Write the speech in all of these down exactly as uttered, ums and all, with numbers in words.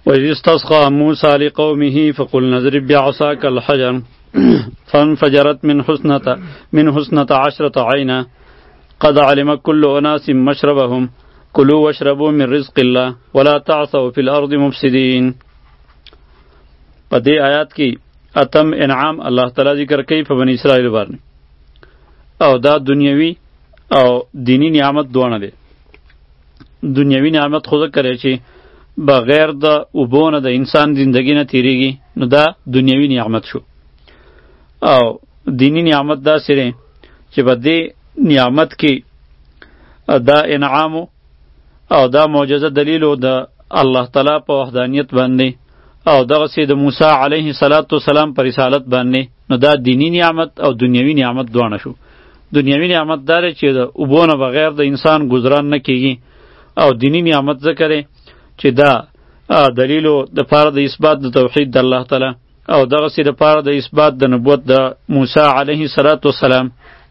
وإذ استسقى موسى لقومه فقلنا اضرب بعصاك الحجر فانفجرت من حسنة من حسنة عشرة عينا قد علم كل أناس مشربهم كلوا واشربوا من رزق الله ولا تعثوا في الأرض مفسدين. په دې آیات کې اتم انعام الله تعالی ذکر کوي په بنی اسرائیل باندې، او دا دنیوي او دینی نعمت دوانه دی. دنیوي نعمت خو ذکر چې بغیر د اوبو نه د انسان زندگی نه تیریږي، نو دا دنیوي نعمت شو. او دینی نعمت دا سره چې په دې نعمت کې دا انعام او دا معجزه دلیل د الله تعالی په وحدانیت باندې او دغه سي د موسی علیه السلام پر رسالت باندې، نو دا دینی نعمت او دنیوي نعمت دوانه شو. دنیوي نعمت دار چې د اوبو نه بغیر د انسان گزاران نه کیږي، او دینی نعمت ذکر چې دا دلیل د پاره د اثبات د توحید د الله تعالی او دغه سي د پاره د اثبات د نبوت د موسی علیه السلام.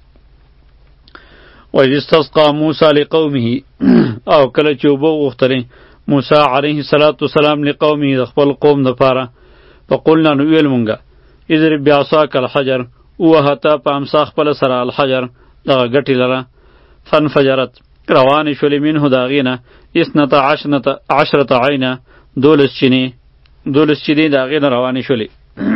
و اذ استسقى موسی لقومه او کله چې اوبه غوښتلې موسی علیه السلام لقومه د خپل قوم د پاره، فقلنا نو ویل مونږه اضرب بعصاک الحجر، وهته په امسا خپل سره الحجر دغه ګټې لره، فانفجرت روانې شولې منه د هغې نه اثنتا عشرة عینه دولس چینې دولس چینې د هغې نه روانې شولې.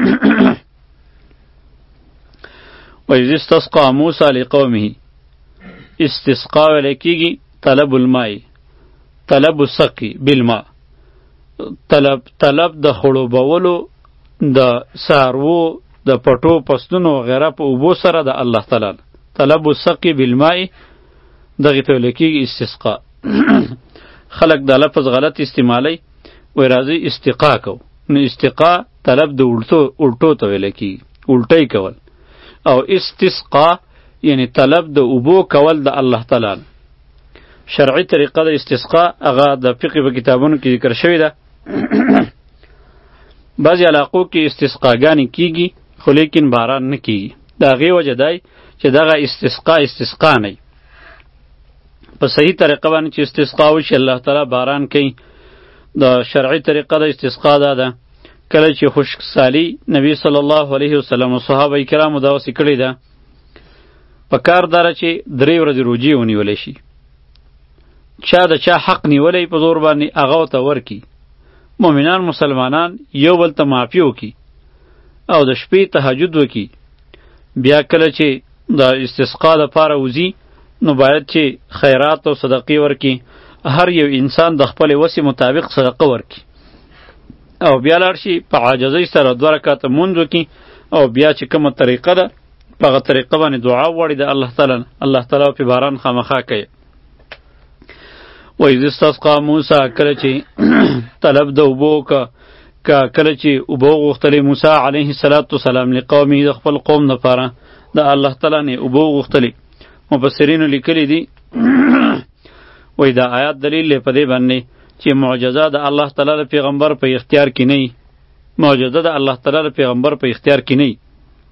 و اذ استسقى موسی لقومه، استسقا ویلی کېږي طلب الماء، طلب السقي بالماء، طلب طلب د خړوبولو د څاروو د پټو پسونو وغیره په اوبو سره د الله تعالی، طلب السقي بالماء دغې ته ویلی کېږي استسقا. خلق دا لفظ غلط استعمالی، وی راځي استقا کو، نو استقا طلب د الټو ته ویلی کېږي، الټی کول، او استسقا یعنی طلب د اوبو کول د الله تعالی. شرعی طریقه د استسقا هغه د فقه په کتابونو کې ذکر شوی ده. بعضی علاقو کې استسقاګانې کیږي خو لیکن باران نه کیږي. د هغې وجه دی چې دغه استسقا استسقا نه په صحیح طریقه باندې چې استسقا وشي الله تعالی باران کوي. د شرعی طریقه د استسقا دا ده کله چې خشکسالي نبی صلی الله علیه وسلم او صحابه کرامو دغسې کړې ده، په کار داره چې درې ورځې روجې ونیولی شي، چا د چا حق نیولی په زور باندې هغه ورته ورکي، مؤمنان مسلمانان یو بل ته معافي وکړي او د شپې تهجد وکړي. بیا کله چې د استسقا دپاره وځي نو باید چې خیرات او صدقې ورکړي، هر یو انسان د خپلې وسې مطابق صدقه ورکړي، او بیا لاړ شي په عاجزۍ سره دوه رکعته مونځ وکړي، او بیا چې کومه طریقه ده په هغه طریقه باندې دعا وغواړي د الله تعالی نه، الله تعالی په باران خامخا کوي. و اذ استسقى موسی، کله چې طلب د اوبو که کله چې اوبه غوښتلې موسی علیه السلام لقومه د خپل قوم دپاره د الله تعالی نه اوبه غوښتلې. مفسرینو لیکلي دي وایي دا آیات دلیل دی په دې باندې چې معجزه د الله تعالی د پیغمبر په اختیار کې نه وي، معجزه د الله تعالی د پیغمبر په اختیار کې نه وي.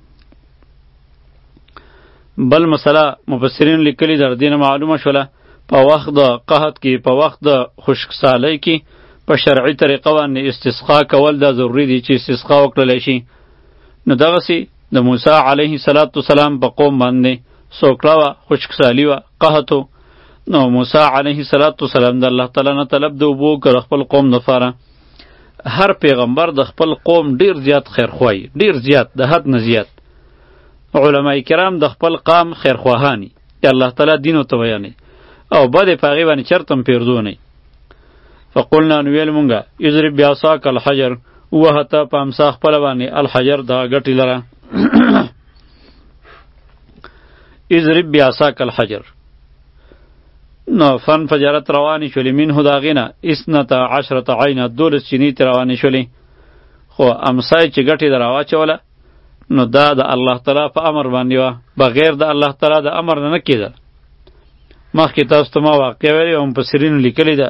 بل مسله مفسرین لیکلي در دینه معلومه شوله په وخت د قحط کې، په وخت د خشکسالۍ کې په شرعي طریقه باندې استسقا کول دا ضروري دی چې استسقا وکړلی شي. نو دغسې د موسی علیه السلام په قوم باندې سوکړه وه، خشکسالي وه، قحط و. نو موسی علیه السلام د الله تعالی نه طلب د اوبو وکړ خپل قوم دپاره. هر پیغمبر د خپل قوم ډیر زیات خیرخواهي، ډیر زیات، د حد نه زیات. علماء کرام د خپل قام خیرخواهانی چې الله تعالی دین ورته بیانوي او بد یې په هغې باندې چرته هم پرېږدو نه. فقلنا نو ویل مونږه اضرب بعصاک الحجر، ووهته په امسا خپله باندې الحجر دغه ګټې لره. اضرب بعصاک الحجر، نو فانفجرت روانې شولې منه د هغې نه اثنتا عشرة عینه دولس چینې ترې روانې شولې. خو امسا یې چې ګټې در راواچوله نو دا د الله تعالی په امر باندې وه، بغیر د الله تعالی د امر نه نه کېدل. مخکې تاسو ته ما واقع ویلې او مفسرینو لیکلې ده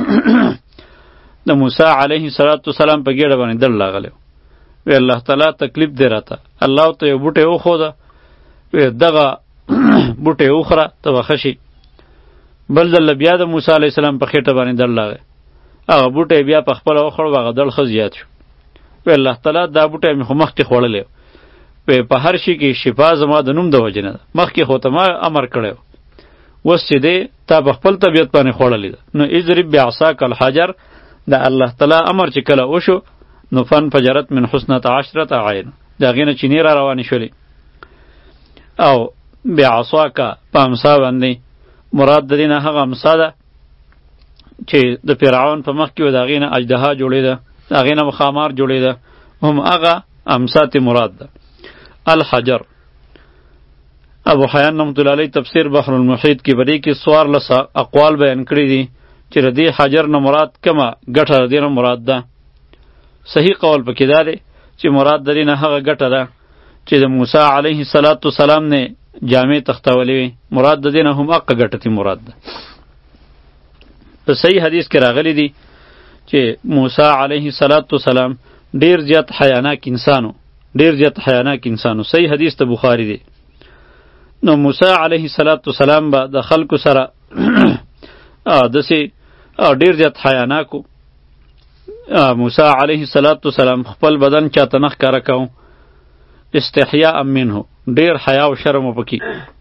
د موسی علیه السلام په ګېډه باندې دړ راغلی وی الله تعالی تکلیف دی راته، الله ورته یو بوټی وښوده، وی دغه بوټی وخوره ته به ښه شي. بل ځل بیا د موسی علیه السلام په خېټه باندې دړ راغی هغه بوټی بیا په خپله وخوړ هغه دړ ښه زیات شو. وی الله تعالی دا بوټی مې خو مخکې خوړلی وی په هر شي کې شفا زما د نوم د وجې نه ده، مخکې خو ته ما امر کړی و، اوس چې دی تا په خپل طبیعت باندې خوړلی ده. نو اضرب بعصاک الحجر، د الله تعالی امر چې کله وشو نو فانفجرت من حسنة عشرة عین، د هغې نه چینې را روانې شولې. او بعصاک په امسا باندې مراد د دې نه هغه امسا ده چې د فرعون په مخ کې و، د هغې نه اژدها جوړېده، د هغې نه مخامار جوړېده، هم هغه امسا ته مراد ده. الحجر ابو حیان رحمت الله علیه تفسیر بحر المحیط کې بدی کې څوارلس اقوال بیان کړي دي چې د دې حجر نه مراد کومه ګټه د دې نه مراد ده. صحیح قول پکې دا دی چې مراد د دې نه هغه ګټه ده چې د موسی علیه السلام نه جامې تختولې وي، مراد د دې نه هم هغه ګټه تی مراد ده. په صحیح حدیث کې راغلی دی چې موسی علیه السلام ډیر زیات حیاناک انسانو، ډیر زیات حیاناک انسانو. صحیح حدیث ته بخاری دی. نو موسی علیه السلام به د خلکو سره داسې ډیر زیات حیاناکو. موسی علیه السلام خپل بدن چاته نه ښکاره کوو، استحیاء منه، ډیر حیا او شرم پکې.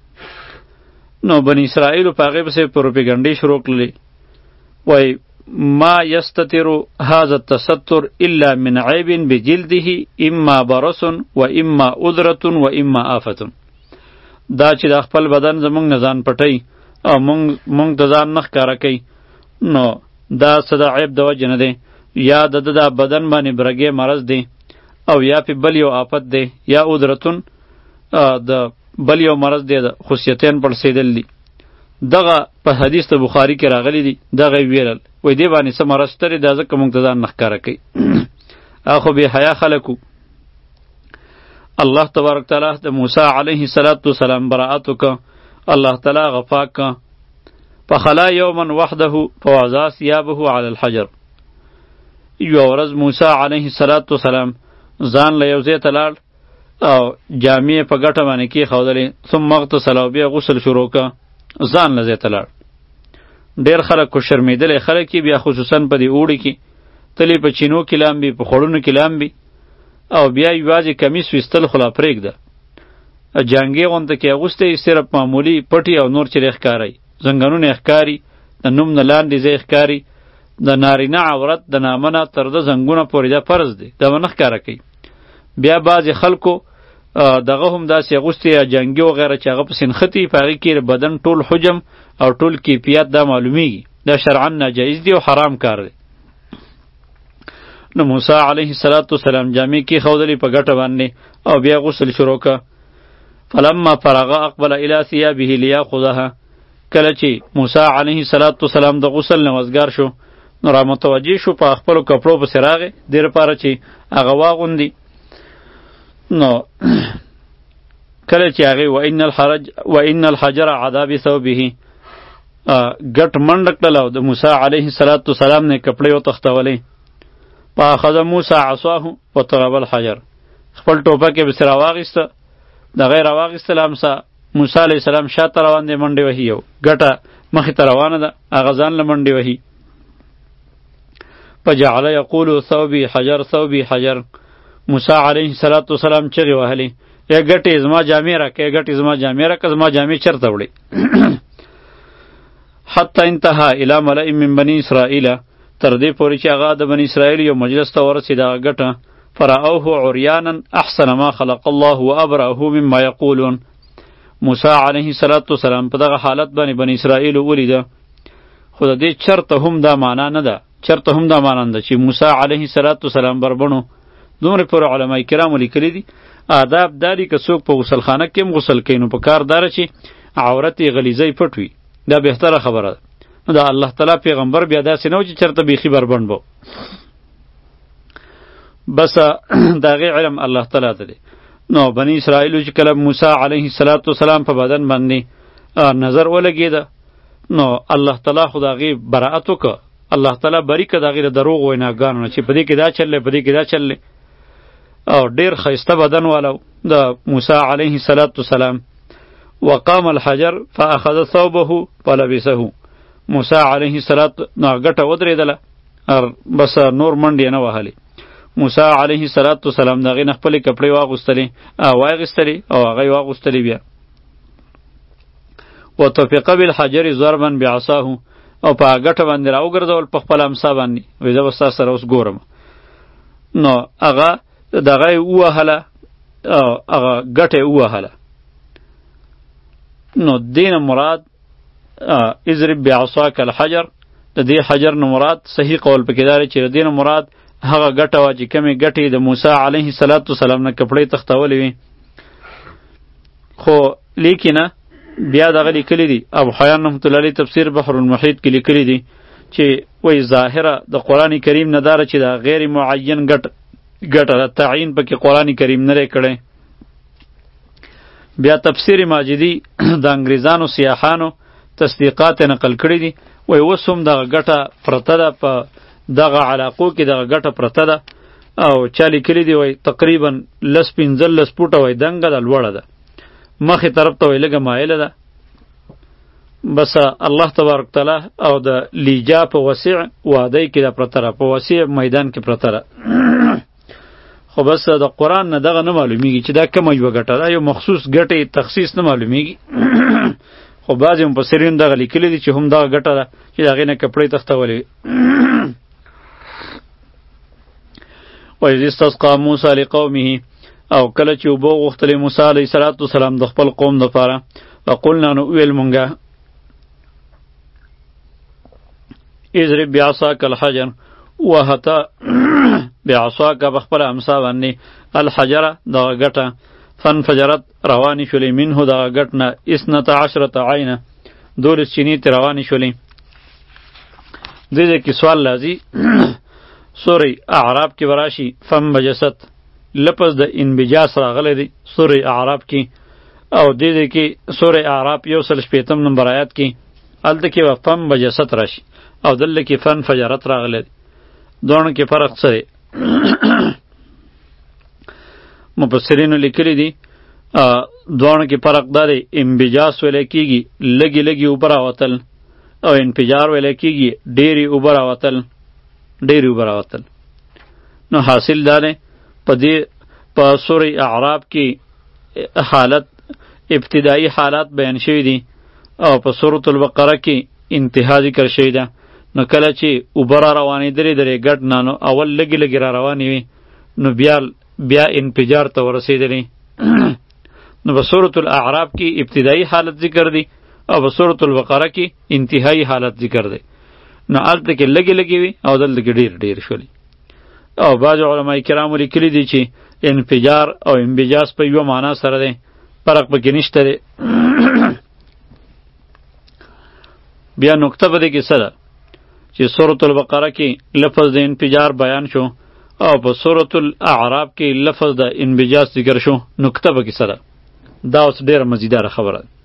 نو بنی اسرائیلو په هغې پسې پروپیګنډې شروع کړلې، وای ما یستتر هذا التستر الا من عیب بجلده اما برس و اما ادرة و اما آفة. دا چې د خپل بدن زمونږ نه ځان پټوي او مونږ مونږ د ځان نه ښکاره کوي، نو دا څه د عیب د وجې نه دی، یا د ده دا بدن باندې برګې مرض دی، او یا پې بل یو آفت دی، یا ادرتون د بل یو مرض دی، د خصیتین پړسېدل دي. دغه په حدیث د بخاري کې راغلی دی، دغه یې ویلل، وایي دې باندې څه مرض شته دی، دا ځکه مونږ ته ځان نه ښکاره کوي. اخو بې حیا خلک وو. الله تبارک تعالی د موسی علیه السلام براءت وکړه، الله تعالی هغه پاک کړه. فخلا یوما وحده فوضع ثیابه علی الحجر. یوه ورځ موسی علیه السلام ځان له یو ځای ته لاړ او جامې په ګټه باندې کېښودلې، ثم اغتسل، او بیا غسل شروع کړه، ځان له ځای ته لاړ. ډېر خلک خو شرمېدلی خلک یې بیا خصوصا په دې اوړي کې تلې په چینو کې لامبي، په خوړونو کې لامبي، او بیا یوازې کمیس ویستل خو لا پرېږده، جانګې غونته کې اغوستی صرف معمولي پټي او نور چې ښکاری، زنګنونه ښکاري، د نوم نه لاندې ځای ښکاري، د نارینه عورت د نامه نه تر د زنګونه پورې دا فرض دی، دا به نه ښکاره کوي. بیا بعضې خلکو دغه هم داسې اغوستې جنګي وغیره چې هغه پسې نښتي، په هغې کې بدن ټول حجم او ټول کیفیت دا معلومیږي، دا شرعا ناجایز دی او حرام کار دی. نو موسی علیه السلام جامې کېښودلې په ګټه باندې او بیا غسل شروع کړه. فلما فرغ اقبل الی ثیابه لیاخذها. کله چې موسی علیه السلام د غسل نه وزګار شو نو را متوجه شو په خپلو کپړو پسې راغی، دې لپاره چې هغه واغوندي. نو کله چې هغې وان الحرج وان الحجر عدا بثوبه ګټ منډه کړله او د موسی علیه السلام نه کپړې وتښتولې. فاخذ موسی عصاه وضرب الحجر. خپل ټوپک یې پسې راواخیسته، دغه یې راواخیستله امسا. موسی علیه السلام شاته روان دی، منډې وهي، یو ګټه مخې ته روانه ده، هغه ځان له منډې وهي. فجعل یقول ثوبی حجر ثوبی حجر. موسی علیه السلام چغې وهلې، ای ګټې زما جامې راکړه، ای ګټې زما جامې راکړه، زما جامې چېرته وړې؟ حتی انتهى الی ملئ من بني اسرائیل، تر دې پورې چې هغه د بني اسرائیل یو مجلس ته ورسېد هغه ګټه. فرأوه عریانا احسن ما خلق الله وابرأه مما یقولون. موسی علیه السلام په دغه حالت باندې بني اسرائیل ولیده، خو د دې چرته هم دا معنا نه ده، چرته هم دا معنا نه ده چې موسی علیه السلام بربنو. دومره پورې علما کرامو لیکلي دي آداب داري که څوک په غسلخانه کې هم غسل کوي نو په کار داره چې عورت یې غلیظی پټ وي، دا بهتره خبره ده. نو دا الله تعالی پیغمبر بیا داسې نه و چې چرته بیخي بربند به. بس د هغې علم الله تعالی ته دی. نو بني اسرائیلو چې کله موسی علیه السلام په بدن باندې نظر ولګېده نو الله تعالی خو د هغې براعت وکړه، الله تعالی بری که د هغې د دروغ ویناګانو نه چې په دې کې دا چل دی، په دې کې دا چل دی. او ډېر ښایسته بدن والا د موسی علیه السلام. وقام الحجر فاخذ ثوبه فلبسه. موسی علیه السلام نو ګټه ودرېدله بس نور منډې نه وهلې. موسی علیه السلام د هغې نه خپلې کپړې واغوستلې واغېستلې او هغه یې واغوستلې بیا. وطفق بالحجر ضربا بعصاه او په ګټه باندې راوګرځول په خپل امسا باندې، وایي زه به ستا سره اوس ګورم. نو هغه دغه یې ووهله، هغه ګټه یې ووهله. نو دې نه مراد اضرب بعصاک الحجر، د دې حجر نه مراد صحیح قول پکې دا دی چې د دې نه مراد هغه ګټه وه چې کمې ګټې د موسی علیه السلام نه کپړې تختولې وي. خو لیکنه بیا دغه لیکلی دي، ابو حیان رحمت الله علیه تفسیر بحر المحیط کې لیکلی دي چې وایي ظاهره د قرآن کریم نه داره چې دا غیر معین ګټ ګټه ده، تعیین پکې قرآن کریم نه دی کړی. بیا تفسیر ماجدی د انګریزانو سیاحانو تصدیقات نقل کړي دي، وایي اوس هم دغه ګټه پرته ده، په دغه علاقو کې دغه ګټه پرته ده. او چا لیکلی دي وایي تقریبا لس پنځلس فوټه وایي دنګه ده، لوړه ده، مخې طرف ته وایي لږه مایله ده. بس الله تبارک تعالی او د لیجا په وسیع وادی کې ده پرته ده، په وسیع میدان کې پرته ده. خو بس د قرآن نه دغه نه معلومیږي چې دا کومه یوه ګټه ده، یو مخصوص ګټې تخصیص نه معلومیږي. خو بعضې مفسرین دغه لیکلي دي چې هم دغه ګټه ده چې د هغې نه کپړې تختولې. وإذ استسقى موسی لقومه، او کله چې اوبه غوښتلې موسی علیه السلام د خپل قوم دپاره، وقلنا نو ویل مونږه اضرب بعصاک الحجر، وهته بعصاک بخپل امسا باندې الحجره دغه ګټه، فانفجرت روانې شولې منه دغه ګټ نه اثنتا عشرة عینه، دولس چینې ترې روانې شولې. دې ځای کې سوال لازي سورې اعراب کې به راشي فانبجست، لفظ د انبجاس راغلی دی سورې اعراب کې، او دې ځای کې سورې اعراب یو سل شپېتم نمبر آیات کې هلته کې به فانبجست راشي، او دلته کې فانفجرت راغلی دی. دواړو کې فرق څه دی؟ مفسرینو لیکلی دي دواړو کې فرق دا دی، انبجاس ویلی کېږي لږې لږې اوبه راوتل، او انفجار ویلی کېږي ډېرې اوبه راوتل ډېرې اوبه راوتل. نو حاصل دا دی په دې په سورې اعراب کې حالت ابتدایي حالات بیان شوي دي، او په سورة البقره کې انتها ذکر شوي ده. نو کله چې اوبه را روانېدلې درې ګډ نه، نو اول لږې لږې را روانې وي، نو بیا بیا انفجار ته ورسېدلې. نو په سورة الاعراب کې ابتدایي حالت ذکر دی، او په سورة البقره کې انتهایی حالت ذکر دی. نو هلته کې لږې لږې وي، او دلته کې ډېر ډېر شولې. او بعض علماء کرامو لیکلي دي چې انفجار او انبجاس په یوه معنا سره دی، فرق پکې نشته دی. بیا نکته په دې کې څه ده چې سورة البقره کې لفظ د انفجار بیان شو، او په سورة الاعراب کې لفظ د انبجاس ذکر شو. نکته پکې څه ده؟ دا اوس ډېره مزیداره خبره ده.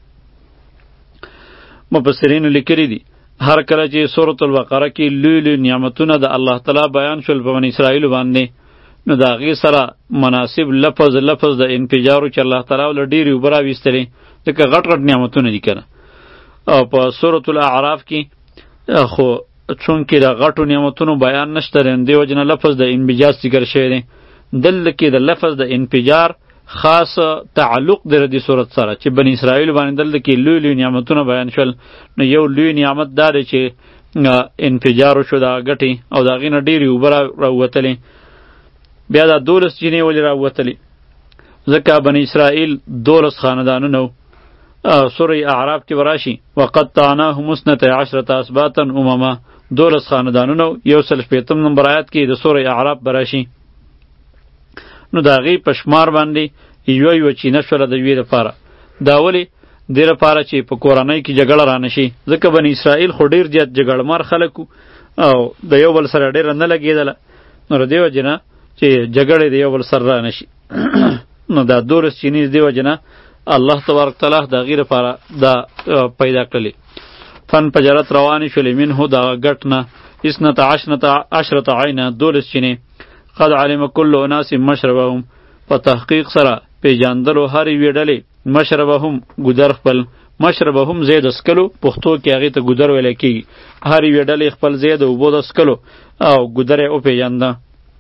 مفسرینو لیکلي دي هر کله چې سورة البقره کې لوی لوی نعمتونه د الله تعالی بیان شول په بني اسرائیلو باندې، نو د هغې سره مناسب لفظ لفظ د انفجارو چې الله تعالی له ډېرې اوبه راویستلې، ځکه غټ غټ نعمتونه دي که نه. او په سورة الاعراف کې خو چونکې د غټو نعمتونو بیان نشته دی، دې وجې نه لفظ د انبجاس ذکر شوی دی. دلته کې د لفظ د انفجار خاص تعلق دی د صورت سره چې بني اسرائیل باندې دلته کې لوی لوی نعمتونه بیان شول. نو یو لوی نعمت دا دی چې انفجار وشو د ګټې، او د هغې نه ډېرې اوبه راووتلې. بیا دا دولس چینې ولې راووتلې؟ ځکه بني اسرائیل دولس خاندانونه وو. سورې اعراف کې به راشي وقطعناهم اثنتي عشرة اسباطا امما، دولس خاندانونه وو. یو سل شپېتم نمبر آیات کې د سورې اعراف به راشي. نو د هغې په شمار باندې یوه یوه چینه شوله د یوې دپاره. دا ولې؟ دې لپاره چې په کورنۍ کې جګړه رانه شي، ځکه بني اسرائیل خو ډېر زیات جګړهمار خلک وو، او د یو بل سره ډېره نه لګېدله. نو د دې وجې نه چې جګړې د یو بل سره رانه شي. نو دا دولس چینې د دې وجې نه الله تبارک تعالی د هغې لپاره دا پیدا کړلې. فانفجرت روانې شولې منه دغه ګټ نه اثنتا عشرة عینه، دولس چینې. قد علم كل اناس مشربهم، په تحقیق سره پیژاندلو هر یوې ډلې مشربهم ګودر خپل، مشربهم زید اسکلو پښتو کې هغې ته ګودر ویلی کېږي. هر یوې ډلې خپل ځای د اوبو د اسکلو او ګودر یې وپېژانده.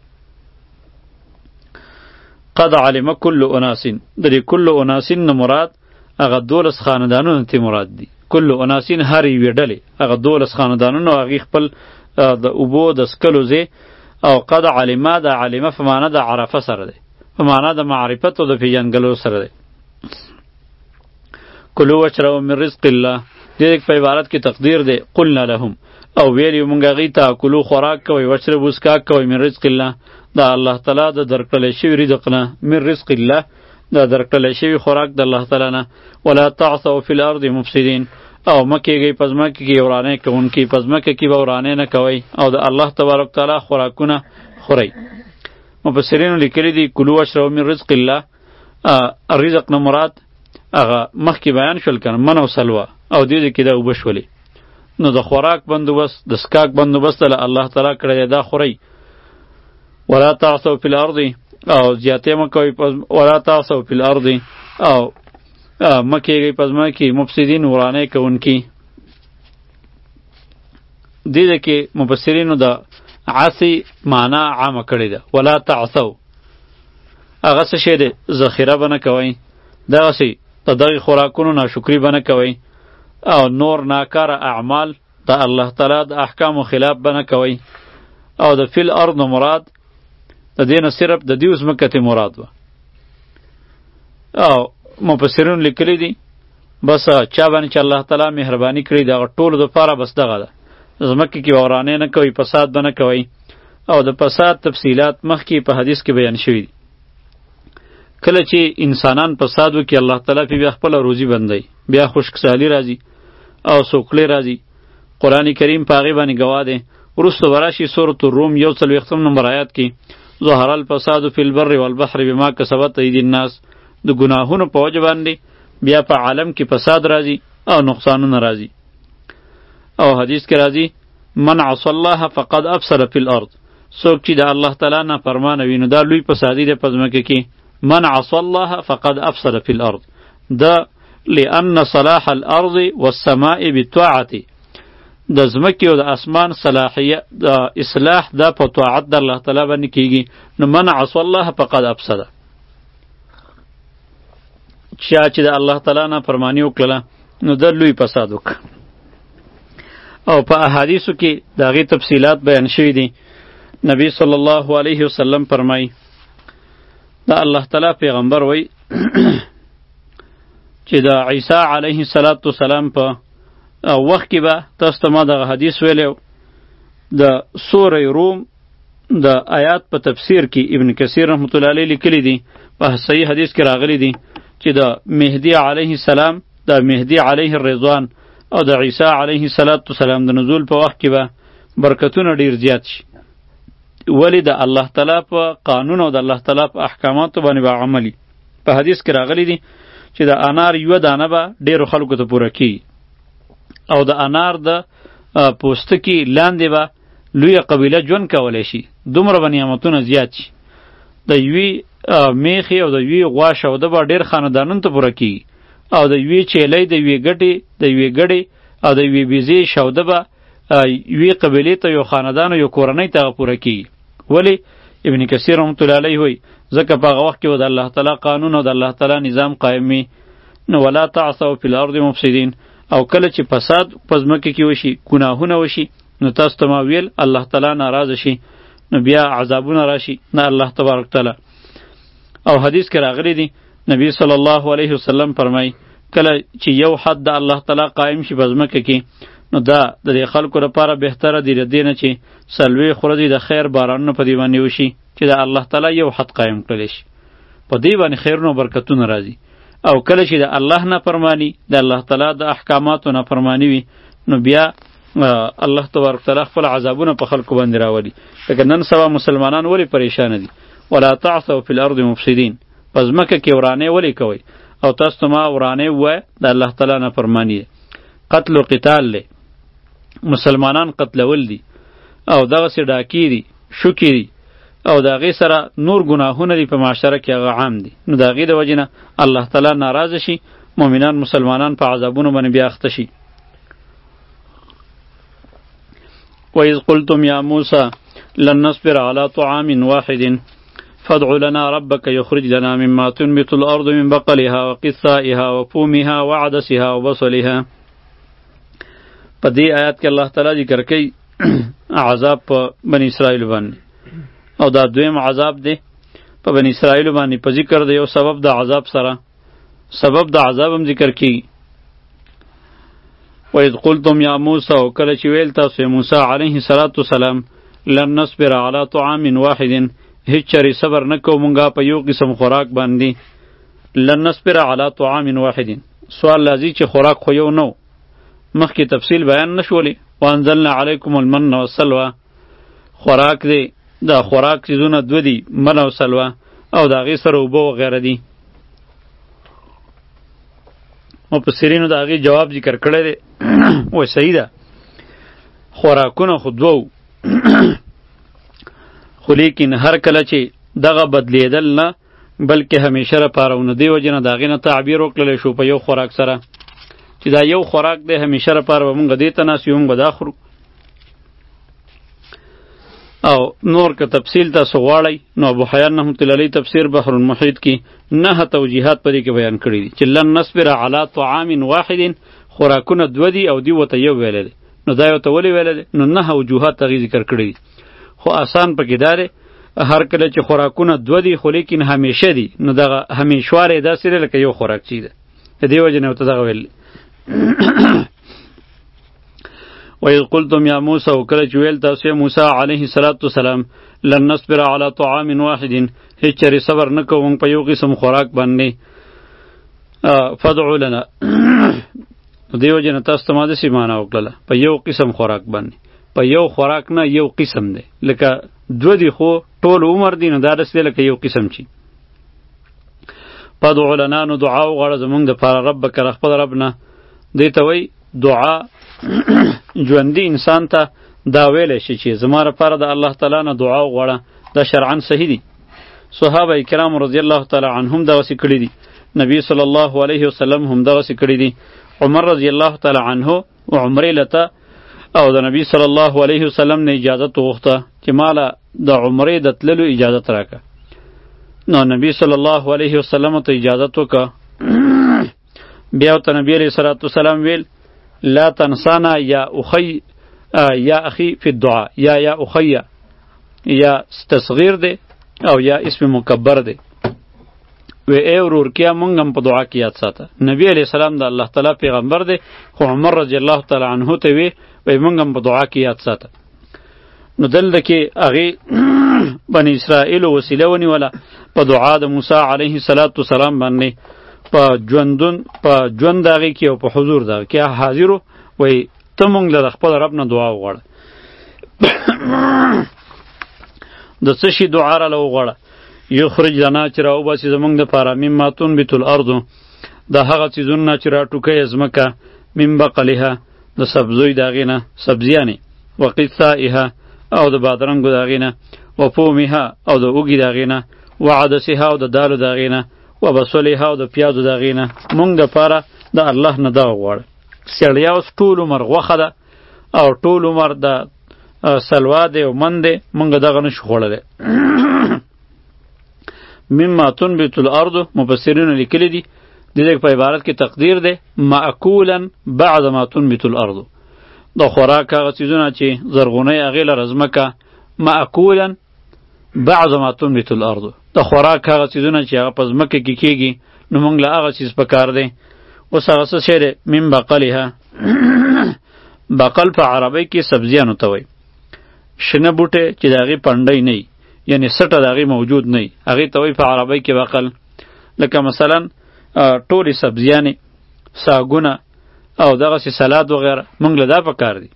قد علم کل اناس، د دې کل اناس نه مراد هغه دولس خاندانونه ته مراد دي. کل اناس هر یوې ډلې هغه دولس خاندانونه هغې خپل د اوبو د اسکلو ځای. او قد علمه د علمه په معنا د عرفه سره دی، په معنا د معرفت او د پیژنګلو سره دی. کلو واشربوا من رزق الله، دې په عبارت کې تقدیر دی. قلنا لهم، او ویلی مونږ هغوی ته کلو خوراک کوئ، واشربوا څښاک کوئ من رزق الله، د الله تعالی د درکړلی شوي رزق نه. من رزق الله، د درکړلی شوي خوراک د الله تعالی نه. ولا تعثوا فی الارض مفسدین، او مه کېږئ په ځمکه کې ورانۍ کوونکي، په ځمکه کې به ورانۍ نه کوئ او د الله تبارک تعالی خوراکونه خورئ. مفسرینو لیکلي دي کلو واشربوا من رزق الله، رزق نه مراد هغه مخکې بیان شول کنه، من او سلوه، او دې دې کې دا اوبه شولې. نو د خوراک بندوبست د څښاک بندوبست الله تعالی کړی دی، دا خورئ. ولا تعثوا فی الارض، او زیاتې مه کوئ. ولا تعثوا فی الارض، او مه کېږئ په ځمکه کې مفسدین ورانۍ کوونکي. دې دې کې مفسرینو د عصی معنا عامه کړې ده. ولا تعثوا هغه څه شی دی ذخیره به نه کوئ، دغسې د دغې خوراکونو ناشکري به نه کوئ، او نور ناکاره اعمال د الله تعالی د احکامو خلاف به نه کوئ. او د فی الارض نو مراد د دې نه صرف د دې ځمکه ته مراد وه. او مفسرین لیکلی دي بس چا باندې چې الله تعالی مهرباني کړي د هغه ټولو دپاره بس دغه ده، ځمکې کې ورانۍ نه کوئ، فساد به نه کوئ. او د فساد تفصیلات مخکې په حدیث کې بیان شوي دي. کله چې انسانان فساد وکړي الله تعالی پې بیا خپله روزي بندوي، بیا خشکسالي راځي او سوکړې راځي. قرآن کریم په هغې باندې ګواه دی. وروسته به راشي سورة الروم یو څلوېښتم نمبر آیات کې ظهر الفساد فی البر والبحر بما کسبت ایدی الناس، د ګناهونو په وجه باندې بیا په عالم کې فساد راځي او نقصانونه راځي. او حدیث کې راځي من عصى الله فقد افسد فی الارض، څوک چې د الله تعالی نافرمانه وي نو دا لوی فسادي دی په ځمکه کې. من عصى الله فقد افسد فی الارض، دا لأن صلاح الارض والسماء بالطاعة، د ځمکې او د اسمان صلاحیت د اصلاح دا په طاعت د الله تعالی باندې کیږي. نو من عصى الله فقد افسد، چا چې د الله تعالی نافرماني وکړله نو د لوی فساد وکړه. او په احادیثو کې د هغې تفصیلات بیان شوي دي. نبی صلی الله علیه وسلم فرمایي د الله تعالی پیغمبر وی چې د عیسی علیه السلام په وخت کې به تاسو ته ما دغه حدیث ویلی، د سوره روم د آیات په تفسیر کې ابن کثیر رحمت الله علیه لیکلی دي، په صحیح حدیث کې راغلی دي چې د مهدی علیه السلام، د مهدی علیه الرضوان او د عیسی علیه السلام د نزول په وخت کې به برکتونه ډیر زیات شي. ولی د الله تعالی په قانون او د الله تعالی په احکاماتو باندې به عملی. په حدیث کې راغلی دي چې د انار یوه دانه به ډیرو خلکو ته پوره کیږي، او د انار د پوستکي لاندې به لویه قبیله ژوند کولی شي، دومره به نعمتونه زیات شي. د یوې میخې او د یوې غوا شوده به ډېر خاندانونو ته پوره کیږي، او د یوې چیلۍ، د یوې ګټې، د یوې ګډې او د یوې بیزې شوده به یوې قبیلې ته، یو خاندان او یو کورنۍ ته هغه پوره کیږي. ولی ابن کثیر رحمت الله علیه وایي ځکه په هغه وخت کې به د الله تعالی قانون او د الله تعالی نظام قایم وي. نو ولا تعثوا فی الارض مفسدین، او کله چې فساد په ځمکه کې وشي، ګناهونه وشي، نو تاسو ته ما ویل الله تعالی ناراضه شي، نو بیا عذابونه راشي نه الله تبارک تعالی. او حدیث کې راغلی دی نبی صلی الله علیه وسلم فرمایي کله چې یو حد د الله تعالی قایم شي په ځمکه کې، نو دا د دې خلکو لپاره بهتره دی له دې نه چې څلوېښت ورځې د خیر بارانونه په دې باندې وشي چې د الله تعالی یو حد قایم کړلی شي، په دې باندې خیرونه او برکتونه راځي. او کله چې د الله نافرمانی، د الله تعالی د احکاماتو نافرمانی وي، نو بیا الله تبارک تعالی خپل عذابونه په خلکو باندې راولي. لکه نن سبا مسلمانان ولې پریشانه دي؟ ولا تعثوا فی الارض مفسدین، په ځمکه کې ورانې ولې کوئ؟ او تاسو ته ما ورانې ووایه د الله تعالی نافرمانی ده. قتل و قتال دی، مسلمانان قتلول دي، او دغسې ډاکې دي، شوکې دي، او د هغې سره نور ګناهونه دي په معاشره کې هغه عام دي. نو د هغې د وجې نه الله تعالی ناراضه شي مؤمنان مسلمانان په عذابونو باندې بیا اخته شي. وإذ قلتم يا موسى لن نصبر على طعام واحد فادع لنا ربك يخرج لنا مما تنبت الأرض من بقلها وقثائها وفومها وعدسها وبصلها. په دې آیات کې الله تعالی ذکر کوي عذاب په بنی اسرائیل باندې، او دا دویم عذاب دی په بنی اسرائیل باندې په ذکر دی یو سبب د عذاب سره، سبب د عذاب هم ذکر کیږي. وإذ قلتم يا موسى وکله چې ویل تاسو موسی علیه السلام لن نصبر على طعام واحد، هیڅ چری صبر نکو مونږه په یو قسم خوراک باندې. لن نصبر على طعام واحد سوال لازم چې خوراک خو یو نو، مخکې تفصیل بیان نشولې. وانزلنا علیکم المن والسلوى خوراک دی، دا خوراک چیزونه دو دي، من او سلوه، او د هغې سره اوبه وغیره دي. مفسرینو د هغې جواب ذکر کړی دی. وایي صحیح ده، خوراکونه خو دوه خو لیکن هر کله چې دغه بدلیدل نه بلکې همیشه لپاره و، نو دې وجې نه د هغې نه تعبیر وکړلی شو په یو خوراک سره چې دا یو خوراک دی، همیشه لپاره به مونږ دې ته ناست یو، مونږ به دا خورو. او نور که تفصیل تاسو غواړئ نو ابو حیان رحمة الله علیه تفسیر بحر المحیط کې نه توجیهات په دې کې بیان کړي دي چې لن نصبر علی طعام واحد خوراکونه دوه دي او دی ورته یو ویلی دی، نو دا یو ته ولې ویلی دی؟ نو نه وجوهات هغې ذکر کړي دي، خو آسان پکې دا دی هر کله چې خوراکونه دوه دي خو لیکن همیشه دي، نو دغه همیشوالی یې داسې دی لکه یو خوراک چی ده، د دې وجې نه ورته دغه ویل. وإذ قلتم يا موسى وکله چې ویل تاسو موسی علیه السلام لن نصبر على طعام واحد هیڅ چرې صبر نه کوو موږ په یو قسم خوراک باندې. فادعوا لنا دې وجې نه تاسو ته ما داسې معنا وکړله په یو قسم خوراک باندې، په یو خوراک نه یو قسم دی، لکه دوه دي خو ټول عمر دی، نو دا داسې دی لکه یو قسم چی. فادعوا لنا نو دعا وغواړه زموږ دپاره ربک له خپل رب نه. دې ته وایي دعا ژوندي انسان ته دا ویلی شي چې زما لپاره د الله تعالی نه دعا وغواړه، دا شرعا صحیح دي. صحابه کرام رضی الله تعالی عنهم دغسې کړي دي، نبی صلی الله علیه وسلم هم دغسې کړي دي. عمر رضی الله تعالی عنه عمرې لته او د نبی صلی الله علیه وسلم نه اجازت وغوښته چې ماله د عمرې د تللو اجازت راکړه، نو نبی صلی الله علیه وسلم ته اجازت وکړه. بیا ورته نبی علیه الصلاة والسلام ویل لا تنسانا یا اخی یا اخی فی الدعا، یا یا اخی یا تصغیر دی او یا اسم مکبر دی. و ای ورورکیا مونږ هم په دعا کې یاد ساته. نبی علیه السلام د الله تعالی پیغمبر دی، خو عمر رضی الله تعالی عنه ته وی وی مونږ هم په دعا کې یاد ساته. نو دلته کې هغې بني اسرائیلو وسیله ونیوله په دعا د موسی علیه السلام باندې، په ژوندون په ژوند د هغې کې او په حضور د هغې کې حاضر و. وایي ته مونږ له خپل رب نه دعا وغواړه. د څه شي دعا راله وغواړه؟ یخرج لنا چې راوباسي زموږ دپاره مما تنبت الارض د هغه څیزونو نه چې راټوکوي ځمکه، من بقلها د سبزیو د هغې نه سبزیانې، وقثائها او د بادرنګو د هغې نه، وفومها او د اوږې د هغې نه، وعدسها او د دالو د هغې نه، وبصلها او د پیازو د هغې نه. مونږ دپاره د الله نه دغه غواړه. سړیا اوس ټول عمر غوښه ده او ټول عمر د سلوا دی او من دی، مونږ دغه نشو خوړلی. مما تنبت الارض مفسرینو لیکلی دي د دې په عبارت کې تقدیر دی معقولا بعد ما تنبت الارض، د خوراک هغه څیزونه چې زرغونی هغې لره ځمکه، معقولا بعد ما تنبت الارض د خوراک هغه څیزونه چې هغه په ځمکه کې کیږي، نو موږ له هغه څیز پکار دی. اوس هغه څه شی دی؟ من بقلها. بقل په عربی کې سبزیانو ته وایي، شنه بوټی چې د هغې پنډۍ نه وي، یعنی سټه د هغې موجود نه وي، هغې ته وایي په عربی کې بقل. لکه مثلا ټولې سبزیانې، ساګونه او دغسې سلاد وغیره، موږ له دا پکار دی.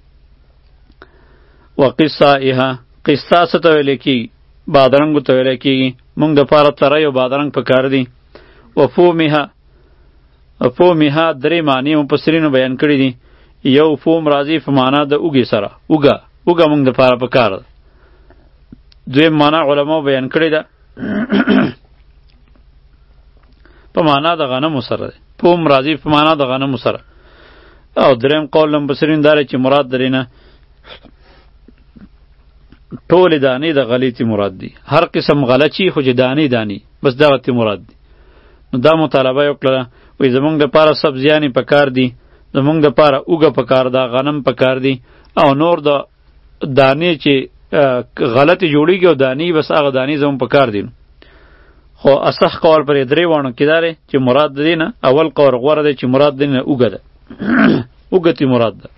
وقصائها قصه څه ته ویلی کېږي؟ بادرنګو ته ویلی کېږي، موږ دپاره تری او بادرنګ پکار دی. وفومها فومها درې معنی مفسرینو بیان کړي دي. یو فوم راځي په معنا د اوږې سره، اوږه اوږه موږ دپاره پکار ده. دویم معنا علماو بیان کړې ده په معنا د غنمو سره ده. پوم راځي په معنا د غنمو سره. او دریم قول له مفسرین دا دی چې مراد درې نه ټولې دانې د غلیطي مراد دي، هر قسم غلچي خو چې دانې دانې بس دغه تی مراد دي. نو دا مطالبه یې وکړله، وایي زمونږ دپاره سبزیانې په کار دي، زمونږ دپاره اوږه په کار ده، غنم په کار دي، او نور د دانې چې غلطې جوړېږي او دانې بس هغه دانې زمونږ په کار دي. خو اصح قول پر درې وانو کې دا دی چې مراد د دې نه اول قول غوره دی چې مراد د دې نه اوږه ده اوږه تی مراد ده.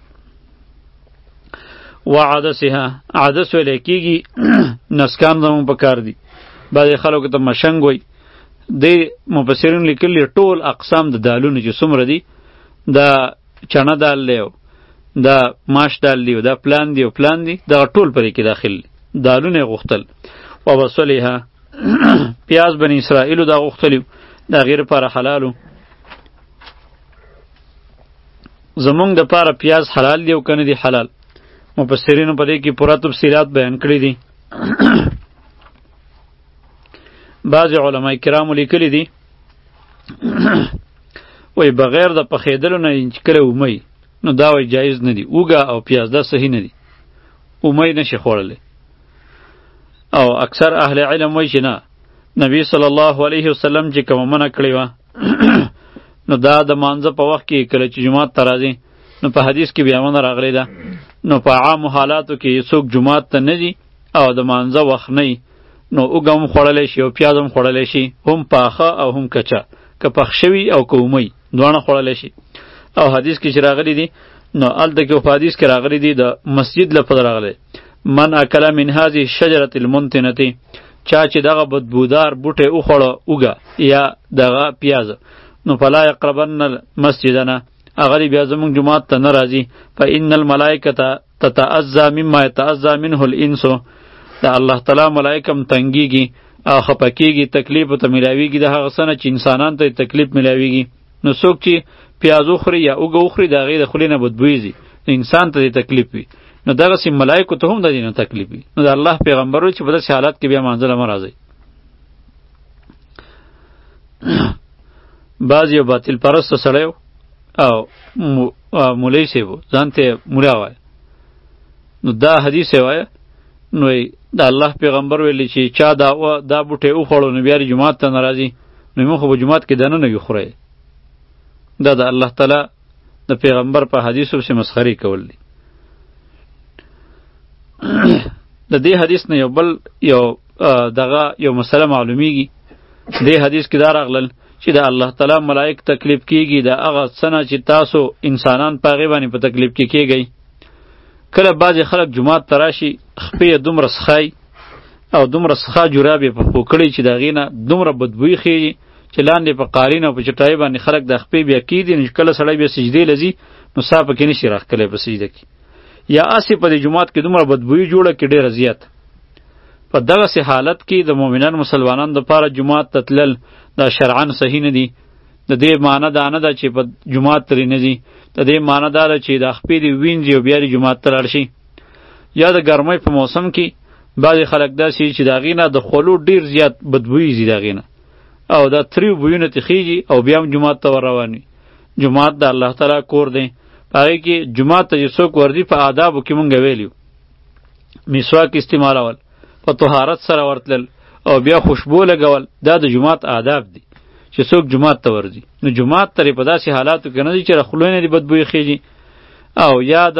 و عدسها عدس ویلی کېږي نسکان زمونږ په کار دي، بعضې خلکو ته مشنګ وایي. دی مفسرین لیکلي ټول اقسام د دالونو چې څومره دي، دا چڼه دال دی او دا ماش دال دی او دا پلان دی او پلان دی، دغه ټول پرې کې داخل دي، دالونه یې غوښتل. و بصلیها پیاز بني اسرائیلو دا غوښتلي د هغې لپاره حلالو. زمونږ دپاره پیاز حلال دی او که نه دی حلال، مفسرینو په دې کې پوره تفصیلات بیان کړي دي. بعضې علما کرامو لیکلي دي وایي بغیر د پخېدلو نه چې کله اومئ نو دا وایي جایز نه دي، اوږه او پیاز دا صحیح نه دي، اومئ نشي خوړلی. او اکثر اهل علم وایي چې نه، نبی صلی الله علیه وسلم چې کومه منع کړې وه نو دا د مانځه په وخت کې کله چې جومات ته راځي نو په حدیث کې بیا ونه راغلی ده، نو په عامو حالاتو کې څوک جومات ته نه ځي او د مانځه وخت نه نو اوږه هم خوړلی شي او پیاز هم خوړلی شي، هم پاخه او هم کچه، که پخ شوي او که اومئ دواړه خوړلی شي. او حدیث کې چې راغلی دي نو هلته کې په حدیث کې راغلی دي د مسجد لفظ راغلی، من اکل من هذه الشجرة المنتنة، چا چې دغه بدبودار بوټی وخوړه اوږه یا دغه پیاز نو فلا یقربن المسجدنا، هغه بیا زموږ جومات ته نه راځي. فإن الملائکة تتعزى مما يتعزى منه الانس، دا الله تعالی ملائکم تنګیږي او خفه کېږي، تکلیف ته میلاویږي د هغه څه نه چې انسانان ته تکلیف میلاویږي. نو څوک چې پیاز وخوري یا اوږه وخوري د هغې د خولې نه بدبویي ځي، نو انسان ته دې تکلیف وي، نو دغسې ملایکو ته هم د دې نه تکلیف وي. نو د الله پیغمبر وایي چې په داسې حالت کې بیا مانځله مه راځئ. بعض یو باطل پرسته سړی او مولوي صاحب ځان ته مولا وایه، نو دا حدیث یې وایه، نو د الله پیغمبر ویلی چې چا دا دا بوټی وخوړو نو بیا جومات ته نه راځي، نو موږ خو به جومات کې دننه یو خورئ. دا د الله تعالی د پیغمبر په حدیثو پسې مسخرې کول دي. د دې حدیث نه یو بل یو دغه یو مسله معلومیږي. دې حدیث کې دا راغلل چې د الله تعالی ملائک تکلیف کیږي د هغه څه نه چې تاسو انسانان په هغې باندې په تکلیف کې کیږئ. کله بعضې خلک جومات ته راشي خپې یې دومره سخای او دومره سخا جوراب یې په پښو کړی چې د هغې نه دومره بدبویي خیږي چې لاندې په قالین او په چټایي باندې خلک د خپې بیا کیږدي، نو کله سړی بیا سجدې له ځي نو سا پکې نشي راښکلی په سجده کې، یا اسې په دې جومات کې دومره بدبویي جوړه کې ډېره زیات. په دغسې حالت کې د مؤمنانو مسلمانانو دپاره جومات ته تلل دا شرعاً صحیح نه دي. د دې معنی دا نه ده چې په جومات ترې نه ځي، د دې معنی دا ده چې د خپې دې وینځي او بیا دې جومات ته لاړ شي. یا د ګرمۍ په موسم کې بعضې خلک داسې چې د هغې نه د خولو ډېر زیات بدبویي ځي د هغې نه، او دا تریو بویونه ترې خیږي او بیا هم جومات ته ور روان وي. جومات د الله تعالی کور دی، په هغې کې جومات ته چې څوک ورځي په آدابو کې مونږ ویلي مسواک استعمالول، په طهارت سره ورتلل او بیا خوشبو لګول، دا د جومات آداب دي چې څوک جومات ته ورځي. نو جومات ته په داسې حالاتو کې نه ځي چې د خولو نه دې بدبویي خیږي او یا د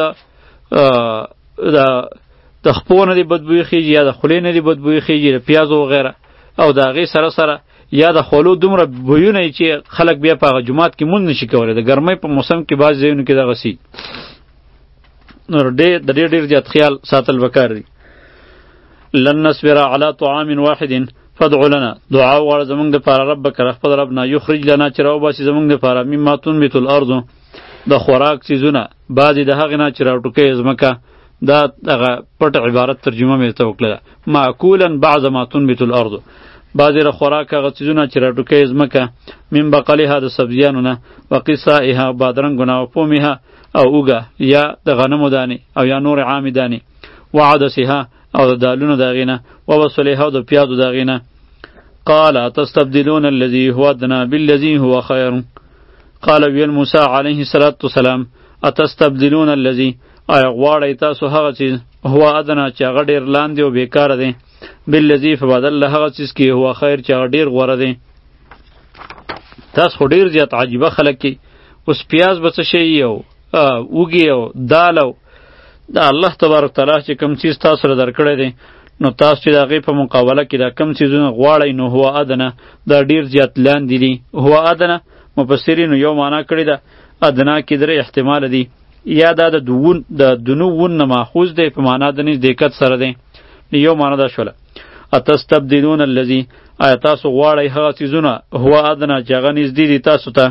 د خپو نه دې بدبویي خیږي یا د خولې نه دې بدبویي خیږي د پیازو وغیره، او د هغې سره سره یا د خولو دومره بویونه چې خلک بیا په هغه جومات کې مونځ نشي کولی. د ګرمۍ په موسم کې بعضې ځایونو کې دغسې نو ډېر د ډېر ډېر زیات خیال ساتل پکار دي. لن نصبر على طعام واحد فادع لنا، دعا وغواړه زمونږ دپاره ربک خپل رب نه، یخرج لنا چې راوباسي زمونږ دپاره مما تنبت الارض د خوراک څیزونه، بعضې د هغې نه چې راوټوکوي ځمکه. دا دغه پټ عبارت ترجمه مې ورته وکړله، معقولا بعض ما تنبت الارض، بعضې د خوراک هغه څیزونه چې راټوکوي ځمکه، من بقلها د سبزیانو نه، و قصائها بادرنګو نه، و پومها او اوږه یا د غنمو دانې او یا نور عامې دانې، و عدسها او د دالونو د هغې نه، و بصلها او د پیازو د هغې نه. قال تستبدلون الذي هو ادنى بالذي هو خیر، قال ویل موسی علیه السلام اتستبدلون الذی آیا غواړئ تاسو هغه چیز هو ادنا چې هغه ډېر لاندې او بیکاره دی بالذی په بدل له هغه چیز کې هو خیر چې هغه ډېر غوره دی. تاسو خو ډېر زیات عجیبه خلک کې اوس پیاز به څه شی او اوږې او دال او د الله تبارک تعالی چې کوم چیز تاسو سره درکړی دی نو تاسو چې د هغې په مقابله کې دا کم څیزونه غواړئ نو هو ادنه دا ډېر زیات لاندې دي. هو ادنه مفسرینو یو معنا کړې ده ادنا کې درې احتمال دي یا دا د دوون د دنو ون نه ماخوذ دی په معنا د نزدېکت سره دی. یو معنا دا شوله اتستبدلون الذی آیا تاسو غواړئ هغه څیزونه هو ادنا چې هغه نږدې دي تاسو ته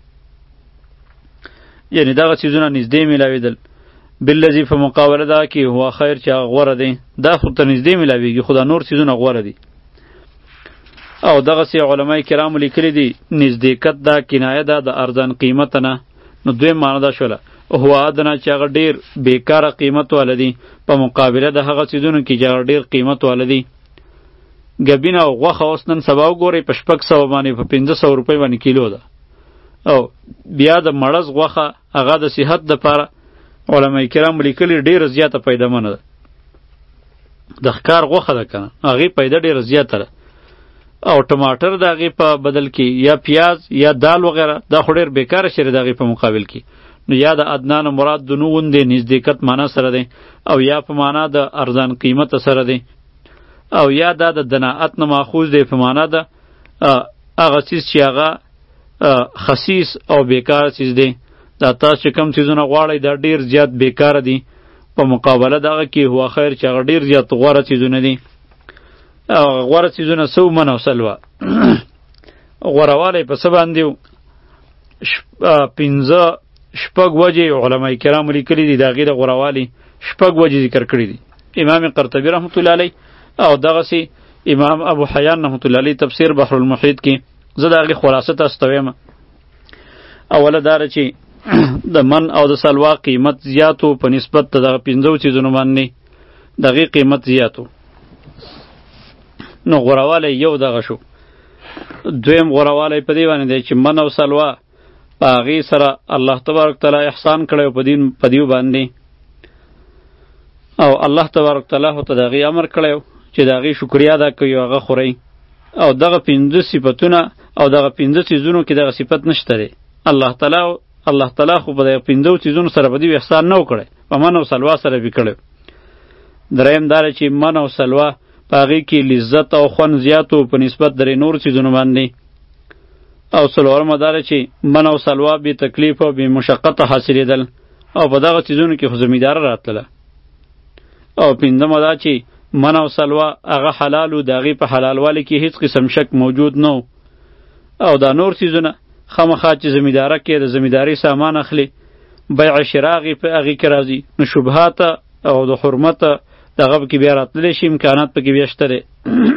یعنی دغه څیزونه نږدې میلاوېدل بالذی په مقابله دا کې هو خیر چې هغه غوره دی دا خو ته نږدې میلاویږي خو دا نور څیزونه غوره دي. او دغسې علما کرامو لیکلي دي نزدېکت دا کنایه ده د ارزان قیمت نه. نو دویم معنا دا شوله هو ادنا چې هغه ډېر بیکاره قیمت واله دي په مقابله د هغه څیزونو کې چې هغه ډېر قیمت واله دي. ګبینه او غوښه اوس نن سبا وګورئ په شپږ سوه باندې په پنځه سوه روپۍ باندې کیلو ده. او بیا د مړز غوښه هغه د صحت دپاره علما کرام لیکلي ډېره زیاته پیدامنه ده. د ښکار غوښه ده که نه هغې پیدا ډېره زیاته ده. او ټماټر د هغې په بدل کې یا پیاز یا دال وغیره دا خو ډېر بیکاره شی د هغې په مقابل کې. نو یا د ادنا نه مراد د نو ون دی نزدېکت معنا سره دی او یا په معنا د ارزان قیمت سره دی او یا دا د دناعت نه ماخوذ دی په معنا د هغه څیز چې هغه خسیس او بیکاره چیز دی. دا تاسو چې کوم څیزونه غواړئ دا ډېر زیات بیکاره دي په مقابله دغه کې هو خیر چې هغه ډېر زیات غوره څیزونه دي. غوره څیزونه څه من او سلوه غورهوالی په څه باندې پنځه شپږ وجې علما کرامو لیکلي دي د هغې د غورهوالي شپږ وجې ذکر کړي دي. امام قرطبي رحمت الله علیه او دغسې امام ابو حیان رحمت الله علیه تفسیر بحر المحیط کې زه د هغې خلاصه تاسو ته وایم. اوله دا ده چې د من او د سلوا قیمت زیاتو په نسبت د دغه پنځو څیزونو باندې د هغې قیمت زیاتو. نو غورهوالی یو دغه شو. دویم غورهوالی په دې باندې دی چې من او سلوا په هغې سره الله تبارک تعالی احسان کړی په دین په دیو باندې او الله تبارک تعالی ته د هغې امر کړی چې د هغې شکریا ادا کوي او هغه خورئ. او دغه پنځه صفتونه او دغه پنځه څیزونو کې دغه صفت نشته دی. الله تعالی الله تعالی خو په دغه پنځو څیزونو سره په دې احسان نه و کړی په من او سلوا سره یې کړی. دریم دا چې من او سلوا په هغې کې لذت او خوند زیاتو په نسبت درې نورو څیزونو باندې. او څلورمه دا چې من او سلوا بې تکلیف او بې مشقته حاصلېدل او په دغه څیزونو کې خو زمینداره راتلله. او پنځمه دا چې من او سلوا هغه حلال و د هغې په حلالوالي کې هیڅ قسم شک موجود نه و. او دا نور څیزونه خامخا چې زمینداره کې د زمیندارۍ سامان اخلي بیع شراء په هغې کې راځي نو شبهات او د حرمت دغه پکې بیا راتللی شي امکانات پکې بیا شته دی.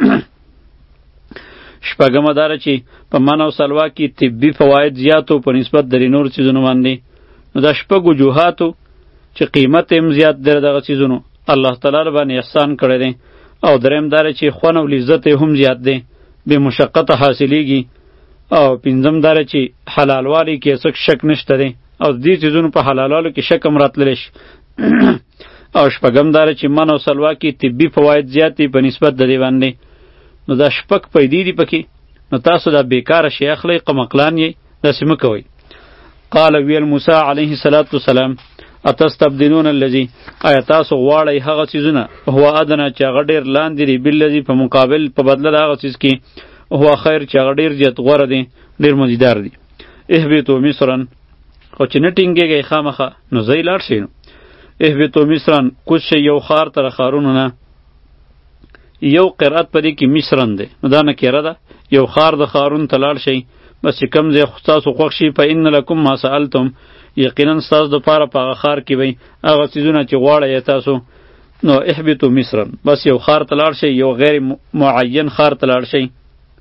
شپږمه دا چې په من او سلوا کې طبي فواید زیاتو په نسبت د نور څیزونو باندې. نو دا شپږ وجوهاتو چې قیمت هم زیات دی دغه څیزونو الله تعالی باندې احسان کړی دی. او دریم دا چې خوند او لذت هم زیات دی بې مشقته حاصلیږي. او پنځم دا چې حلالوالي کې هېڅ شک نشته دی او د دې څیزونو په حلالوالو کې شک هم راتللی شي. او شپږم دا چې من او سلوا کې طبي فواید زیات دي په نسبت د دې باندې. نو دا شپږ پیدې دي پکې. نو تاسو دا بیکاره شی اخلئ قمقلان یې داسې مه کوئ. قال ویل موسی علیه السلام اتستبدلون الذی آیا تاسو غواړئ هغه څیزونه هو ادنا چې هغه ډېر لاندې دي بالذي په مقابل په بدله د هغه څیز کې هو خیر چې هغه ډېر زیات غوره دی ډېر مزیدار دی. اهبطوا مصرا خو چې نه ټینګېږئ خامخه نو ځئ لاړ شئ. نو اهبطوا مصرا کوز شئ یو ښار ته د ښارونو نه. یو قرأت په دې کې مصرن دی نو دا نکره ده. یو ښار د ښارونو ته لاړ شئ بس چې کوم ځای ستاسو خوښ شي فإن لکم ما سألتم یقینا ستاسو دپاره په هغه ښار کې وی هغه څیزونه چې غواړئ تاسو. نو اهبطوا مصرا بس یو ښار ته لاړ شئ یو غیر معین ښار ته لاړ شئ.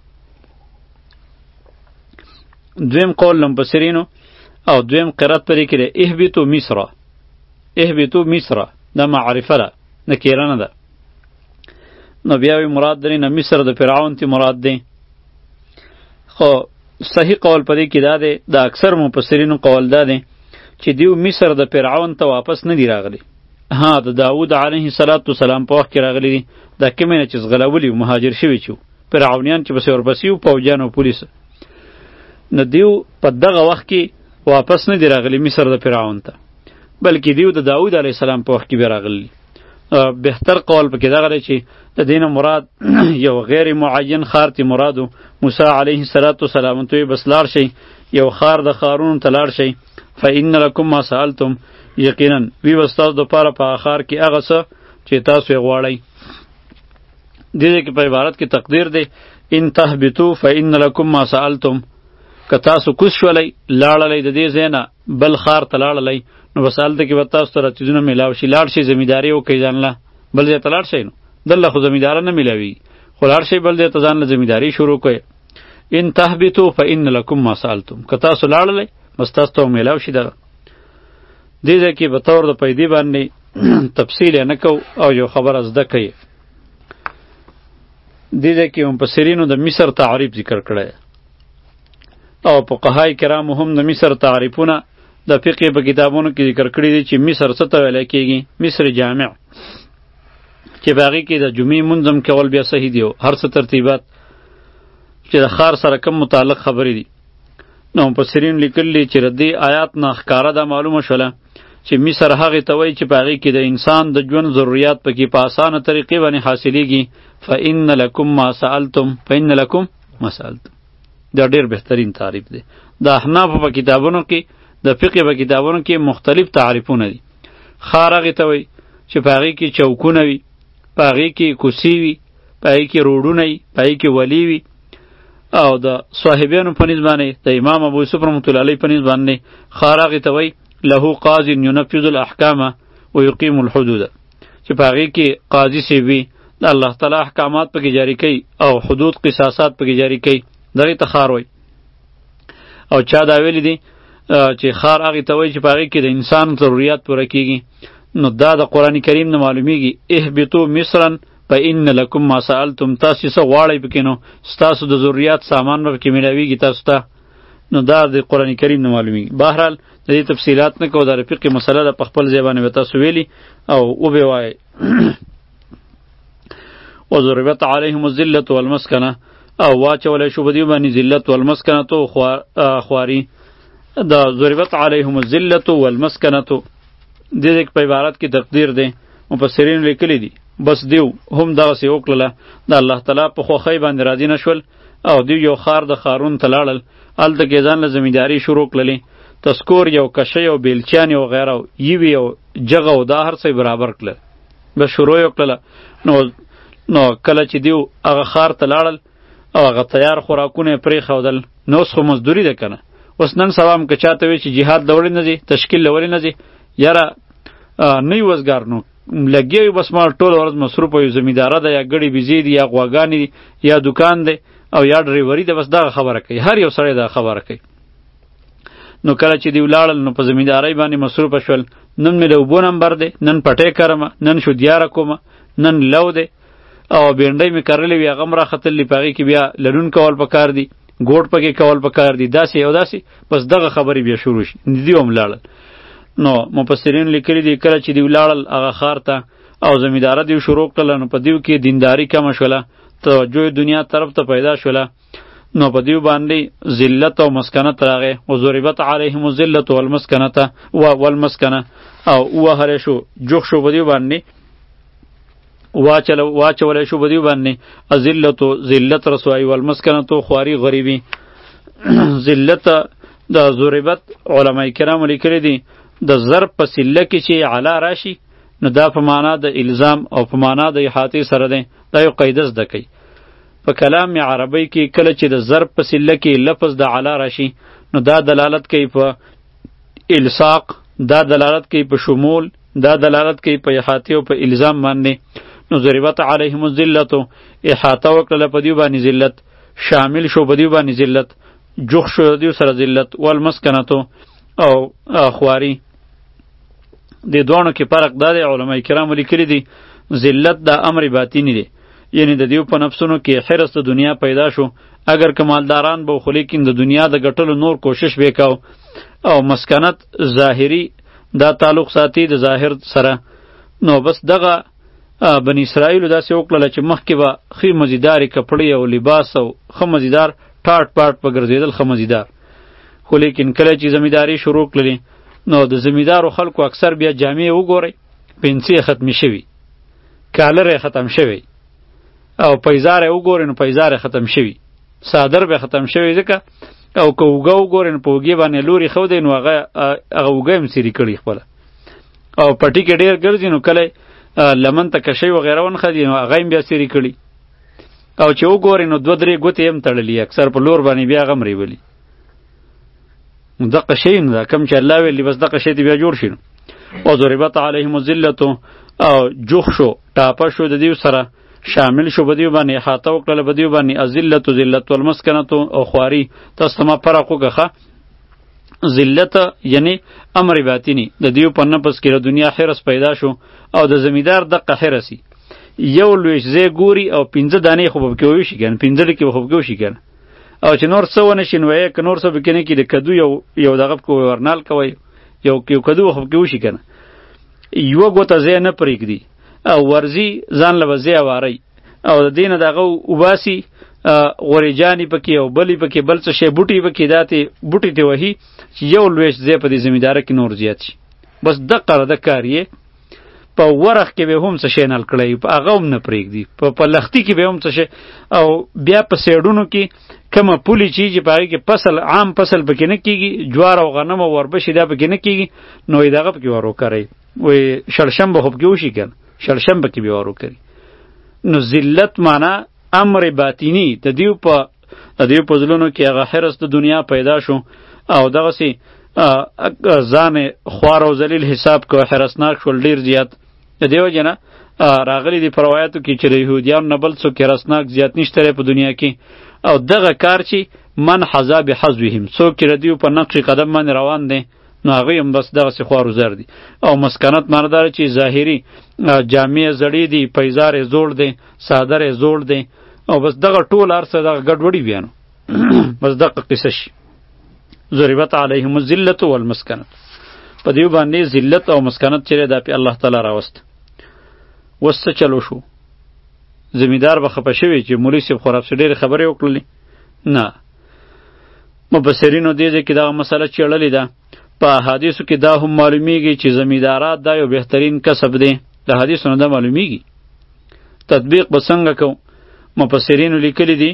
دویم قول لمپسرینو او دویم قرأت په دې کې دی اهبطوا مصر. اهبطوا مصر دا معرفه ده نکره نه ده. نو بیا وی مراد درې نه مصر د فرعون تی مراد دی. خو صحیح قول پدې کې دا دی، د اکثر مفسرینو قول دا دی چې دیو مصر د فرعون ته واپس نه دی راغلی. ها د داوود علیه السلام په وخت کې راغلی دی، دا کومه نه چې زغلولی مهاجر شوی چې فرعونیان چې بس ورپسې او پوجان او پولیس، نه دیو په دغه وخت کې واپس نه دی راغلی مصر د فرعون ته، بلکې دیو د داوود علیه السلام په وخت کې به راغلی. بهتر قول پکې دغه دی چې د دینه مراد یو غیر معین خار تی مرادو موسی علیه السلام ته بس لاړ شي، یو خار د خارون ته لاړ شي. فإن لکم ما سألتم، یقینا وی وستاسو د پاره په آخر کې هغه څه چې تاسو یې غواړئ. دې کې په عبارت کې تقدیر دی ان تهبطوا فإن لکم ما سألتم، که تاسو کوز شولئ لاړلی د دې ځای نه بل خار ته لاړلی، نو بس هلته کې به تاسو ته راتیزونه میلاو شي. لاړ شئ زمینداري وکئ ځان له، بل ځای ته لاړ شئ، نو دلته خو زمینداره نه میلاویږي، خو لاړ شئ بل ځای ته ځان له زمینداري شروع کړئ. ان تهبطوا فإن لکم ما سألتم، که تاسو لاړلی بس تاسو ته میلاو شي. دغه دې ځای کې به طور د پیدې باندې تفصیل یې نه کو او یو خبره زده کوي. دې ځای کې مفسرینو د مصر تعریف ذکر کړی او فقهای کرامو هم د مصر تعریفونه د فقه په کتابونو کې ذکر کړي دي چې مصر څه ته ویلی کېږي. مصر جامع چې په هغې کې د جمعې منظم کول بیا صحیح دی، هر څه ترتیبات چې د ښار سره کم متعلق خبرې دي. نو مفسرین لیکلي چې د دې آیات نه ښکاره دا معلومه شوله چې مصر هغې ته وایي چې په هغې کې د انسان د ژوند ضروریات پکې په اسانه طریقې باندې حاصلېږي. فإن لکم ما سألتم، فإن لکم ما سألتم، دا ډېر بهترین تعریف دی. د احنافو په کتابونو کې، د فقه په کتابونو کې مختلف تعریفونه دي. ښار هغې ته وایي چې په هغې کې چوکونه وي، په هغې کې کوڅې وي، په هغې کې روډونه وي، په هغې کې ولي وي. او د صاحبانو په نسبت باندې د امام ابو یوسف رحمة الله علیه په نسبت باندې ښار هغې ته وایي له قاض ینفذ الاحکام ویقیم الحدود، چې په هغې کې قاضي صاحب وي، د الله تعالی احکامات پکې جاری کوي او حدود قصاصات پکې جاری کوي، دغې ته ښار وایي. او چا دا ویلی دی چې ښار هغې ته وایي چې په هغې کې د انسان ضروریات پوره کېږي. نو دا د قرآن کریم نه معلومیږي اهبطوا مصرا فإن لکم ما سألتم، تاسو څه غواړئ پکې نو ستاسو د ضروریات سامان به پکې میلاویږي تاسو ته. نو دا د قرآن کریم نه معلومیږي. بهرحال د دې تفصیلات نه کوو، دا د فقه مسله ده، په خپل ځای باندې به تاسو ویلي او وبې وایئ. وضربت علیهم الذلة والمسکنه، او واچولی شو په دوی باندې ذلت والمسکنه تو خواري. دا ضربت علیهم الذلة والمسکنه دې دې په عبارت کې تقدیر دی، مفسرین لیکلی دي بس دیو هم دغسې وکړله، د الله تعالی په خوښۍ باندې راضي نه شول او دیو یو خار د خارون ته لاړل، هلته کې ځان له زمینداري شروع کړلې. تسکور یو کشۍ او بیلچیان او غیره یوې او جغه او دا هر څه برابر کړل، بس شروع یې وکړله. نو نو کله چې دیو هغه خار ته لاړل او هغه تیار خوراکونه یې پرېښودل، نو اوس خو مزدوري ده که نه. اوس نن سبا هم که چاته وایي چې جهاد له ولې نه ځي، تشکیل له ولې نه ځي، یاره نه یې وزګار نو لګیا وي، بس ما ټوله ورځ مصروف وي، زمینداره ده یا ګړې بېزې دي یا غواګانې دي یا دوکان دی او یا ډریوري ده، بس دغه خبره کوي، هر یو سړی دغه خبره کوي. نو کله چې دوی ولاړل نو په زمیندارۍ باندې مصروفه شول، نن مې د اوبو نمبر دی، نن پټۍ کرمه، نن شودیاره کومه، نن لو دی او بینډۍ مې کرلې وي هغه م راختلي، په هغې کې بیا للون کول پکار دي، ګوټ پکې کول پکار دي، داسې او داسې، بس دغه خبرې بیا شروع شي. دوی هم لاړل. نو مفسرین لیکلي دي کله چې دوی لاړل هغه ښار ته او زمینداره دوی شروع کړله، نو په دوی کې دینداري کمه شوله، توجه دنیا طرف ته پیدا شوله، نو په دوی باندې ذلت او مسکنت راغی. وضربت علیهم الذلة والمسکنه والمسکنه او وهلی شو جوخ شو په دوی باندې، واچولی شو په دوی باندې ذلت ذلت رسوایی والمسکنه خواري غریبي. ذلت د ضربت علماء کرام لیکلي دي د ضرب په سله کې چې علا راشي نو دا په معنا د الزام او په معنا د احاطې سره دی. دا یو قاعده زده کوي په کلام عربی کې، کله چې د ضرب په سله کې لفظ د علا راشي نو دا دلالت کوي په الصاق، دا دلالت کوي په شمول، دا دلالت کوي په احاطې او په الزام باندې. نو ضربت علیهم الذلة، احاطه وکړله په دوی باندې ذلت، شامل شو په دوی باندې ذلت، جوخ شو دوی سره ذلت، والمسکنه او خواري. د دوانو کې فرق دا دی، علماء کرام لیکلي دي ذلت دا امر باطنی دی، یعنی د دیو په نفسونو کې حرص د دنیا پیدا شو. اگر که مالداران به خو لیکن د دنیا د ګټلو نور کوشش وکاو. او مسکنت ظاهری دا تعلق ساتي د ظاهر سره. نو بس دغه بنی اسرائیل داسې وکړله چې مخکې به ښې مزیدارې کپړې او لباس او ښه مزیدار ټاټ پاټ په ګرځېدل، ښه مزیدار. خو لیکن کله چې زمینداري شروع کړلې نو د زمیندارو خلکو اکثر بیا جامې وګورئ پنسې یې ختمې شوي، کالر یې ختم شوی، او پیزار یې وګورئ نو پیزار یې ختم شوي، صادر به ختم شوی. ځکه او که اوږه وګورئ نو په اوږې باندې لوري ښودی نو هغه هغه اوږه یې هم څیرې کړي خپله، او پټي کې ډېر ګرځي نو کله لمن ته کشۍ وغیره ونښدي نو هغه هم بیا څیرې کړي، او چې وګورئ نو دوه درې ګوتې هم تړلي، اکثر په لور باندې بیا هغه هم ریولي. نو دغه شی نه ده، کوم چې الله ویلي بس دغه شی ته بیا جوړ شي. نو او ضربت علیهم الذلة، او جوخ شو ټاپه شو د دیو سره، شامل شو بدیو باندې، احاطه وکړله بدیو باندې الذلة ذلت والمسکنة او خواري. تاسو ته ما فرق وکړه، ذلت یعنی امر باطنی د دیو په نفس کې د دنیا حرس پیدا شو، او د زمیدار دغه حرسي یو لویش ځای ګوري او پنځه دانې خو به پکې وشي کنه، پنځه ډکې به خو پکې وشي کنه، او چې نور څه ونه شي نو یې که نور څه پکې نه کړي د کدو یو یو دغه پکې ورنال کوئ، یو یو کدو خو پکې وشي کنه، یوه ګوته ځای نه پرېږدي او ورځي ځان له به ځای وارئ، او د دې نه د هغه وباسي غوریجانې پکې او بلې پکې بل څه شی بوټي پکې داتې بوټي ته وهي چې یو لویش ځای په دې زمینداره کې نور زیات شي. بس دقه د کار یې په ورخ کې به هم څه شی نل کړی، په هغه هم نه پرېږدي، په لختي کې به هم څه شی، او بیا په سیډونو کې کومه پولې چې چې په هغې کې فصل عام فصل پکې نه کېږي، جوار او غنم او وربشې دا پکې نه کېږي، نو یې دغه پکې ور وکرئ، وایي شړشم به خو پکې وشي که نه، شړشم پکې به ور وکري. نو ذلت معنا امر باطنی د دیو په د دیو په زړونو کې هغه حرص د دنیا پیدا شو، او دغسې ځان خوار او ذلیل حساب کو، حرسناک شول ډېر زیات. د دې وجې نه راغلی دي په روایاتو کې چې د یهودیانو نه بل څوک حرسناک زیات نشته دی په دنیا کې. او دغه کار چې من حذا بحذوهم، څوک چې د دیو په نقش قدم باندې روان دی نو هغوی هم بس دغسې خوار و زر دي. او مسکنت معنا دا چې ظاهري جامې زړې دي، پیزار یې زوړ دی، صادر یې زوړ دی، او بس دغه ټول هر څه دغه ګډوډي بیا نو بس دغه قصه شي. ضربت علیهم الذلة والمسکنة، په دیو باندې ذلت او مسکنت چې دا په الله تعالی راوست. وس څه چلو شو؟ زمیندار به خفه شوي چې مولوي صاحب خو رافسې ډېرې خبرې وکړلې؟ نه، مبصرینو دې ځای کې دغه مسله چیړلې ده. په حدیثو کې دا هم معلومیږي چې زمیندارات دا یو بهترین کسب دی، د حدیثو نه دا معلومیږي. تطبیق به څنګه کوو؟ مفسرینو لیکلی دي،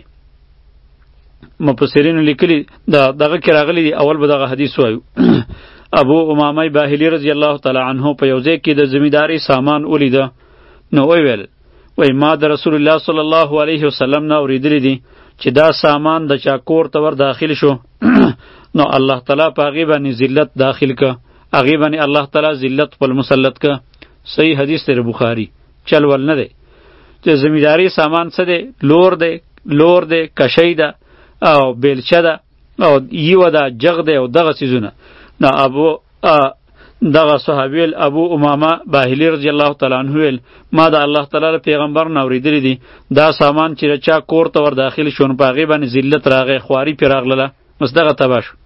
مفسرینو لیکلی دا دغه کې راغلی دي. اول به دغه حدیث وایو. ابو امامه باهلی رضی الله تعالی عنه په یو ځای کې د زمینداری سامان ولیده، نو ویل وای ما د رسول الله صلی الله علیه وسلم نه اوریدلی دي چې دا سامان د چا کور ته ور داخل شو نو الله تعالی په هغې باندې ذلت داخل که، هغې باندې الله تعالی ذلت خپل مسلط که. صحیح حدیث دی بخاري، چل ول نه دی. چې زمینداری سامان څه دی؟ لور دی، لور دی، کشی ده او بیلچه ده او یوه ده، جغ دی او دغه څیزونه. نو ابو دغه صحابي ابو امامه باهلی رضی الله تعالی عنه ویل ما د الله تعالی پیغمبر نه اوریدلی دي دا سامان چې چا کور ته ور داخل شون په هغې باندې ذلت راغی، خواري پرې راغله، بس دغه تباه شو.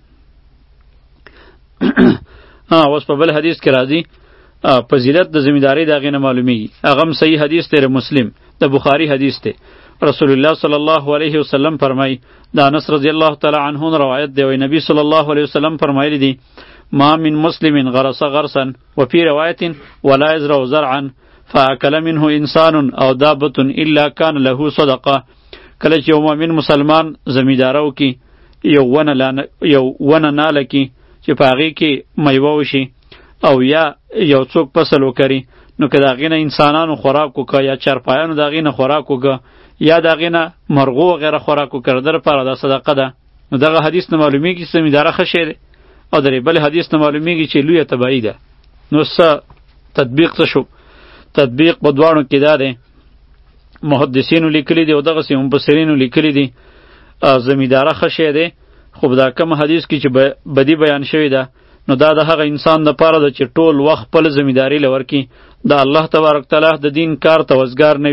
ها اوس په بل حدیث کې راځي فضیلت د زمینداری د هغې نه معلومیږي. هغه هم صحیح حدیث دی، مسلم د بخاري حدیث دی. رسول الله صلی الله علیه وسلم فرمای، د انس رضی الله تعالی عنه روایت دی، وی نبی صلی الله علیه وسلم فرمایلی دی ما من مسلم غرس غرسا وفي روایت ولا يزرع زرعا فاکل منه انسان او دابة الا كان له صدقه. کله چې یو مؤمن مسلمان زمیندارو کې یو ونه یو ونه ناله کې چې په هغې کې میوه وشي او یا یو څوک فصل وکړي، نو که د هغې نه انسانانو خوراک وکړه یا چارپایانو د هغې نه خوراک وکړه یا د هغې نه مرغو وغیره خوراک وکړه، د لپاره دا صدقه ده. نو دغه حدیث نه معلومیږي چې زمینداره ښه شی دی، او د بل حدیث نه معلومیږي چې لویه تباهي ده. نو څه تطبیق څه شو؟ تطبیق په دواړو کې دا دی، محدثینو لیکلی دی او دغسې مفسرینو لیکلی دی زمینداره ښه شی دی، خو دا کوم حدیث کې چې بدی بیان شوی ده نو دا د هغه انسان دپاره ده چې ټول وخت خپل زمینداري له ورکړي، د الله تبارک تعالی د دین کار ته وزګار نه وي،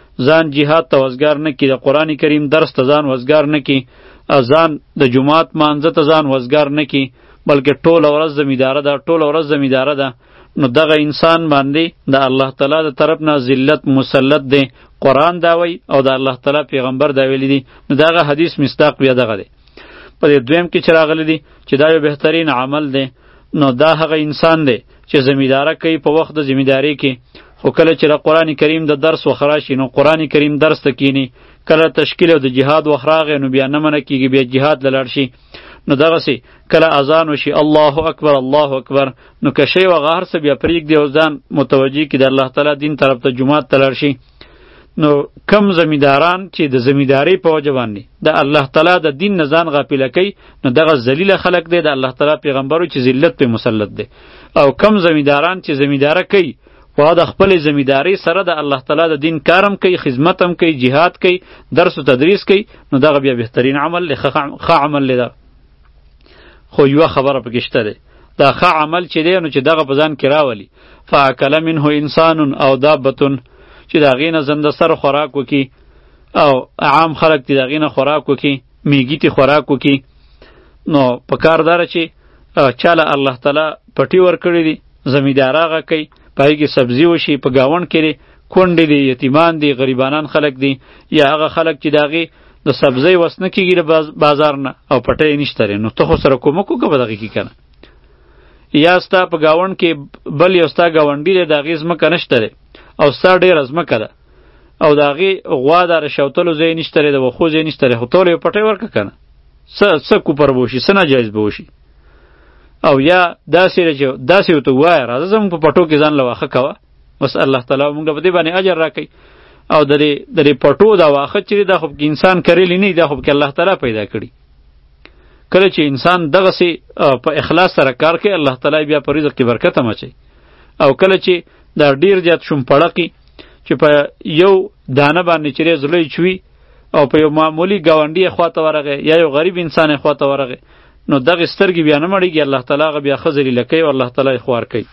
ځان جهاد ته وزګار نه کړي، د قرآن کریم درس ته ځان وزګار نه کړي، ځان د جمعات مانځه ته ځان وزګار نه کړي، بلکې ټوله ورځ زمیداره ده، ټوله ورځ زمیداره ده، نو دغه انسان باندې د الله تعالی د طرف نه ذلت مسلط دی. قرآن دا وی او د الله تعالی پیغمبر دا ویلی دی. نو دغه حدیث مصداق بیا دغه دی. په دې دویم کې چې راغلی دی چې دا یو بهترین عمل دی، نو دا هغه انسان دی چې زمیداره کوي په وخت د زمیداری کې. خو کله چې د قرآن کریم د درس وخت راشي نو قرآن کریم درس ته کینی، کله تشکیل او د جهاد وخت راغی نو بیا نه منع کیږي، بیا جهاد له لاړ شي. نو دغسې کله اذان وشي الله اکبر الله اکبر، نو که شی وغه هر څه بیا پرېږدي او ځان متوجه کړي د الله تعالی دین طرف ته جومات ته لاړ شي. نو کم زمیداران چې د زمیداری په وجه باندې د الله تعالی د دین نه ځان غافله کوي، نو دغه ذلیله خلق دی، د الله تعالی پیغمبرو چې ذلت په مسلط دی. او کم زمیداران چې زمیداره کوي خو د خپل زمیداری سره د الله تعالی د دین کارم کوي، خدمت هم کوي، جهاد کوي، درس و تدریس کوي، نو دغه بیا بهترین عمل دی، ښه عمل دی. خو یوه خبره پکې شته دی، دا ښه عمل چې دی نو چې دغه په ځان کې راولي فاکل منه انسان او دابتون، چې د هغې نه زنده سر خوراک وکړي او عام خلک دې د هغې نه خوراک وکړي، میږي ته خوراک وکړي، نو په کار داره چې چاله الله تعالی پټي ورکړي دي، زمیندار هغه کوي، په هغې کې سبزي وشي، په ګاونډ کې دی کونډې دي، یتیمان دي، غریبانان خلک دي، یا هغه خلک چې د هغې د سبزی وس نه کېږي د بازار نه او پټی یې نشته دی، نو ته خو سره کومک وکړه په دغې کې که نه. یا ستا په ګاونډ کې بل یو ستا ګاونډي دی، د هغې ځمکه نشته دی او ستا ډېره ځمکه ده او د هغې غوا د رشوتلو ځای نشته دی، د وښو ځای نشته دی، خو ته یو پټی ورکړه که نه، څه څه کوپر به وشي، څه ناجایز به وشي. او یا داسې دی چې داسې ورته ووایه راځه زموږ په پټو کې ځان له واښه کوه، بس الله تعالی موږ له په دې باندې اجر راکوي. او د دې د دې پټو دا واښه چې دی دا خو پکې انسان کریلی نه دي، دا خو پکې الله تعالی پیدا کړي. کله چې انسان دغسې په اخلاص سره کار کوي الله تعالی بیا په رزق کې برکت هم اچوي. او کله چې دا ډیر زیات شومپړقي چې په یو دانه باندې چې زلوی چوي او په یو معمولی ګاونډي یې خواته ورغی یا یو غریب انسان یې خواته ورغی، نو دغې سترګې بیا نه مړېږي، الله تعالی هغه بیا ښه ذلیله کوي او الله تعالی یې خوار کوي.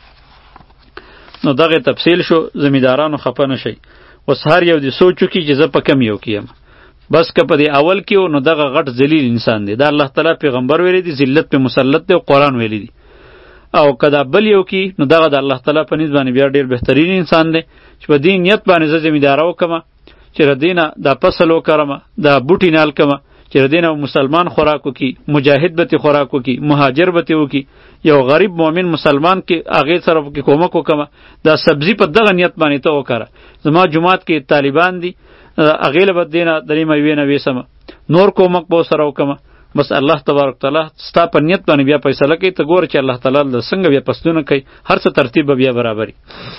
نو دغې تفصیل شو، زمیندارانو خفه نه شئ. اوس هر یو دې سوچ وکړي چې زه په کم یو کې یم. بس که په دې اول کې و نو دغه غټ ذلیل انسان دی، دا الله تعالی پیغمبر ویلی دی، ذلت په مسلط دی او قرآن ویلی دی. او که دا بل یو کې نو دغه د الله تعالی په نسبت باندې بیا ډېر بهترین انسان دی چې په دې نیت باندې زه زمینداره وکړمه چې ر دې نه دا فصل وکرمه، دا بوټي نه الکمه، چې ر دې نه مسلمان خوراک وکړي، مجاهد به ترې خوراک وکړي، مهاجر به ترې وکړي، یو غریب مؤمن مسلمان کې هغې سره پکې کومک وکړمه، دا سبزي په دغه نیت باندې ته وکړه. زما جومات کې طالبان دي، هغې له به دې نه درې میوې نه ویسمه، نور کومک به ورسره وکړمه. بس الله تبارک تعالی ستا په نیت باندې بیا فیصله کوي، ته ګوره چې الله تعالی د څنګه بیا پسلونه کوي، هر څه ترتیب به بیا برابري.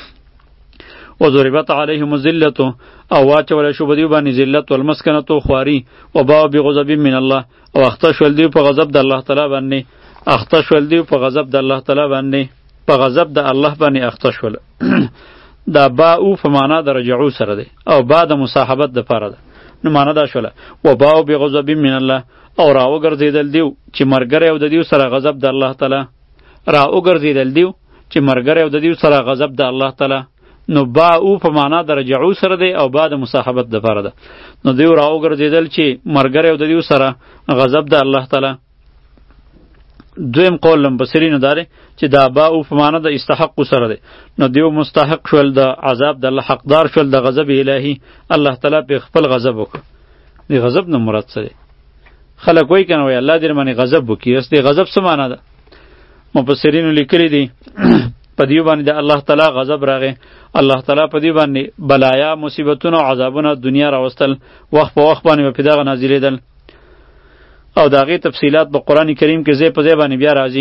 وضربت علیهم الذلة او واچولی شو بدیو باندې ذلت والمسکنة خواري وباءوا بغضب من الله او اخته شول دیو په غضب د الله تعالی باندې، اخته شول دیو په غضب د الله تعالی باندې، په غضب د الله باندې اخته شول. دا باءو په معنا د رجعو سره دی او با د مصاحبت د پاره ده، نو معنا دا شوله وباءوا بغضب من الله او را وګرځیدل دیو چې مرګره او د دیو سره غضب د الله تعالی، را وګرځیدل دیو چې مرګره او د دیو سره غضب د الله تعالی. نو با او په معنا د رجعو سره دی او با د مصاحبت د پاره ده. نو دیو را وګرځیدل چې مرګره او د دیو سره غضب د الله تعالی. دویم قول لمبصرینو داره چې دا با او په معنا د استحق سره دی، نو دیو مستحق شول د عذاب د الله، حقدار شول د غضب الهی، الله تعالی په خپل غضب وکړ. دی غضب نه مراد څه دی؟ خلک وایي کنه وای الله دې باندې غضب وکړي، اس دې غضب څه معنا ده؟ مفسرینو لیکلي دي په دیو باندې د الله تعالی غضب راغی، الله تعالی په دیو باندې بلایا مصیبتونه او عذابونه دنیا راوستل، وخت په وخت باندې په دغه نازلېدل او د هغې تفصیلات په قرآن کریم کې ځای په ځای باندې بیا راځي.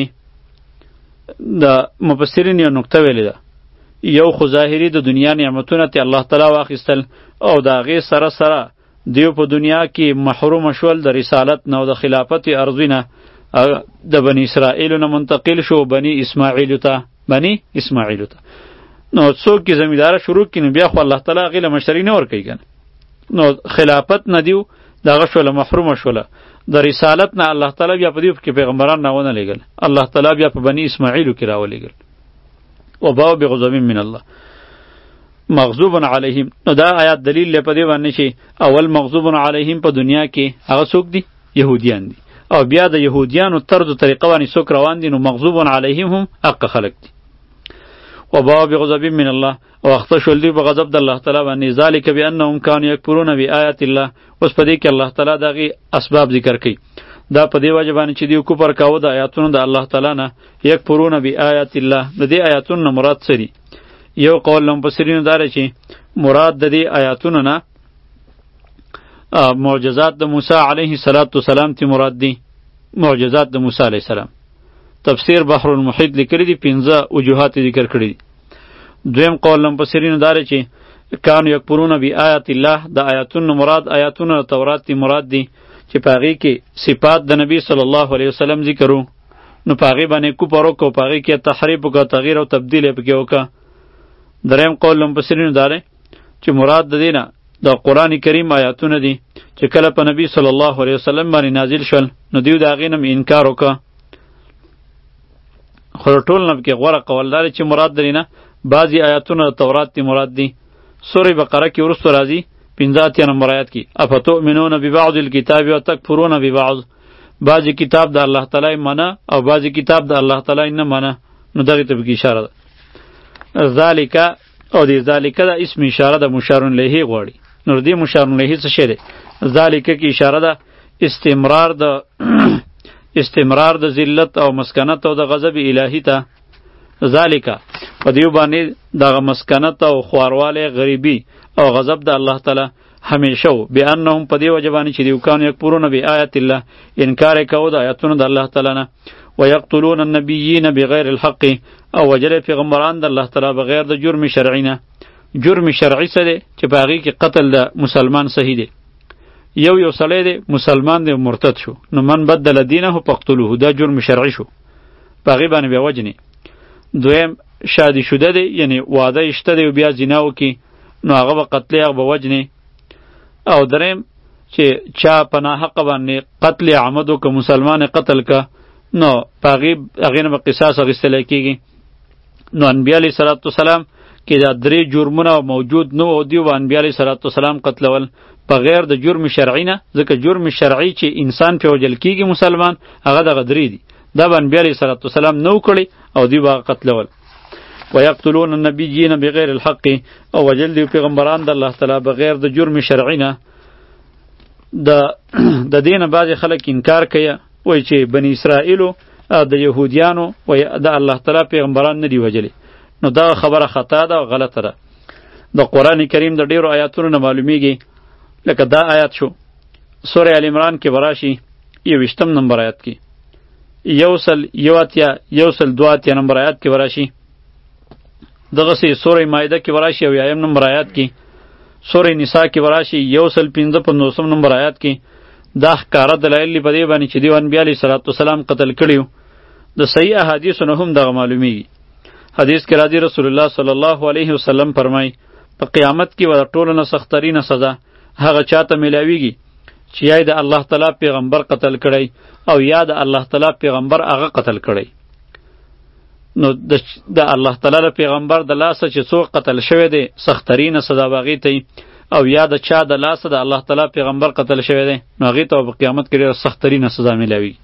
د مفسرین یو نکته ویلې ده، یو خو ظاهري د دنیا نعمتونه ته الله تعالی واخیستل او د هغې سره سره دیو په دنیا کې محروم شول د رسالت نه او د خلافت ارضی نه، د بنی اسرائیلو نه منتقل شو بنی اسماعیلو ته، بنی اسماعیلو ته. نو څوک چې زمینداره شروع کړي نو بیا خو الله تعالی هغې له مشتري نه ورکوي که نه، نو خلافت نه دیو دغه شوله، محرومه شوله د رسالت نه. الله تعالی بیا په دیو کې پیغمبران راونه لېږل، الله تعالی بیا په بنی اسماعیلو کې راولېږل. وباءوا بغضب من الله مغضوب علیهم، نو دا آیات دلیل لپاره دی باندې چې اول مغضوب علیهم په دنیا کې هغه څوک دي؟ یهودیان دي، او بیا د یهودیانو طرز و طریقه باندې څوک روان دي نو مغضوب علیهم هم حق خلق دي. وباء بغضب من الله، او اخته شول دی په غضب د الله تعالی باندې. ذالک بانهم كانوا یکفرون بآیات الله، اوس په دې کې الله تعالی دغه اسباب ذکر کړي. دا په دې وجه باندې چې دی کفر کاوه د آیاتونو د الله تعالی نه، یکفرون بآیات الله، د دې آیاتونو مراد څه دي؟ یو قول مفسرین دار چې مراد د دې آیاتونو نه معجزات د موسی علیه السلام تی مراد دي، معجزات د موسی علیه السلام. تفسیر بحر المحیط لیکلی دی، پنځه وجوهات ذکر کړي دي. دویم قول مفسرین دار چې کانوا یکفرون بآیات الله، د آیاتونو مراد آیاتونو تورات تی مراد دي چې پاغي کې صفات د نبی صلی الله علیه وسلم ذکرو، نو پاغي باندې کوپر وکړو، پاغي کې تحریف وکړو، تغییر او تبدیل یې پکې وکړه. دریم قول مفسرین دار چې مراد د دینه د قرآن کریم آیاتونه دي چې کله په نبی صلی الله علیه وسلم باندې نازل شول نو دیو د هغې نه انکار وکړه. خو ټول نه پکې غوره قول دار چې مراد د دینه بعضې آیاتونه د تورات دي مراد دي. سورې بقره کې وروسته راځي پنځه اتیا نمبر آیات کې افتؤمنون ببعض الکتاب وتکفرون ببعض، بعضې کتاب د الله تعالی منه او بعضې کتاب د الله تعالی نه منه، نو دغې ته پکې اشاره ده. ذالک او دې ذالک دا اسم اشاره ده مشار الیه غواړي، نو دې مشار الیه څه شی دی؟ ذالک کې اشاره ده استمرار د استمرار د ذلت او مسکنت او د غضب الهی ته. ذالک په دیو باندې دغه مسکنت او خوارواله غریبی او غضب د الله تعالی همیشه و بانهم په دی وجه باندې چې دیو کان یکفرون بآیات الله، انکار کوي د آیاتونو د الله تعالی نه. ويقتلون النبیین بغیر الحق، او وجل پیغمبران د الله تعالی بغیر د جرم شرعی نه. جرم شرعی څه دی چې په هغې کې قتل د مسلمان صحیح دی. یو یو سړی دی مسلمان دی مرتد شو، نو من بدل دینه فقتلوه، دا جرم شرعی شو، په هغې باندې بیا وجنې. دویم شادي شده دی، یعنی واده یې شته دی او بیا زنا وکړي نو هغه به قتلې، هغه به وجنې. او دریم چې چا په ناحقه باندې قتل عمد وکړه، مسلمان قتل که، نو په هغې نه به قصاص اخیستلی کېږي. نو انبیا علیه صلات وسلام کې دا درې جرمونه موجود نه و، دیو به انبیا علیه صلات وسلام قتلول بغیر د جرم شرعي نه، ځکه جرم شرعي چې انسان پې وجل کېږي مسلمان، هغه دغه درې دي، دا به انبیا علیه صلات وسلام نه و کړی او دیو به هغه قتلول. ویقتلون النبیین بغیر الحق، او وجل دیو پیغمبران د الله تعالی بغیر د جرم شرعي نه. د دې نه بعضې خلک انکار کوي، وای چې بنی اسرائیلو د یهودیانو وای د الله تعالی پیغمبران نه دی وجلی، نو دا خبره خطا ده او غلطه ده. د قرآن کریم د ډیرو آیاتونو نه معلومیږي، لکه دا آیات شو سوره ال عمران کې براشي یویشتم نمبر آیات کې، یو سل یو اتیا یو سل دو اتیا نمبر آیات کې براشي، دغسې سوره مائده کې براشي اویایم نمبر آیات کې، سوره نساء کې براشي یو سل پنځه پنځوسم نمبر آیات کې. دا ښکاره دلایل په دې باندې چې دیو انبیا علیه صلات وسلام قتل کړي. د صحیح احادیثو نه هم دغه معلومیږي. حدیث کې راځي رسول الله صلی الله علیه وسلم فرمایي په قیامت کې به ټولو نه سخترینه سزا هغه چاته میلاویږي چې یا د الله تعالی پیغمبر قتل کړی او یا د الله تعالی پیغمبر هغه قتل کړی. نو د الله تعالی پیغمبر د لاسه چې څوک قتل شوی دی سخترینه سزا به هغې ته او یا د چا د لاسه د الله تعالی پیغمبر قتل شوی دی نو هغې ته په قیامت کې ډېره سخترینه سزا میلاویږي.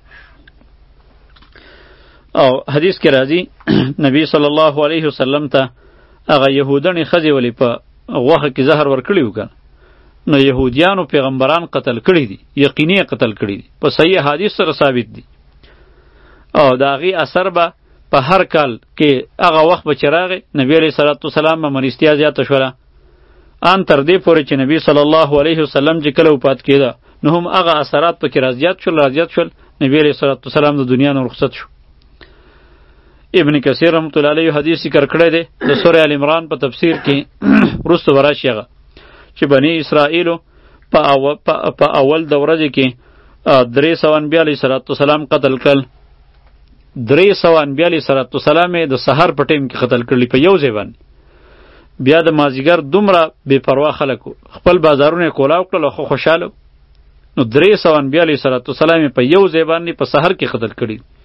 او حدیث کې راځي نبی صلی الله علیه وسلم ته هغه یهودنې ښځې ولې په غوښه کې زهر ورکړي و که نو یهودیانو پیغمبران قتل کړي دي، یقیني قتل کړي دي، په صحیح حدیث سره ثابت دي. او د هغې اثر به په هر کال کې هغه وخت به چې راغی نبی علیه صلات وسلام به مرستیا زیاته شوله، ان تر دې پورې چې نبی صلی الله علیه وسلم چې کله وفات کېده نو هم هغه اثرات پکې رازیات شول رازیات شول نبی علیه صلات وسلام د دنیا نه رخصت شو. ابن کثیر رحمت الله علیه حدیث ذکر کړی دی د سوره ال عمران په تفسیر کې وروسته به راشي هغه چې بني اسرائیلو په اول, په اول د ورځې کې درې سوه انبیا علیه صلات وسلام قتل کړل. درې سوه انبیا علیه صلات وسلام یې د سحر په ټیم کې قتل کړل په یو ځای باندې. بیا د مازیګر دومره بې پروا خلکو خپل بازارونه یې کولاو کړل او خو خوشحاله. نو درې سوه انبیا علیه صلات وسلام یې په یو ځای باندې په سحر کې قتل کړي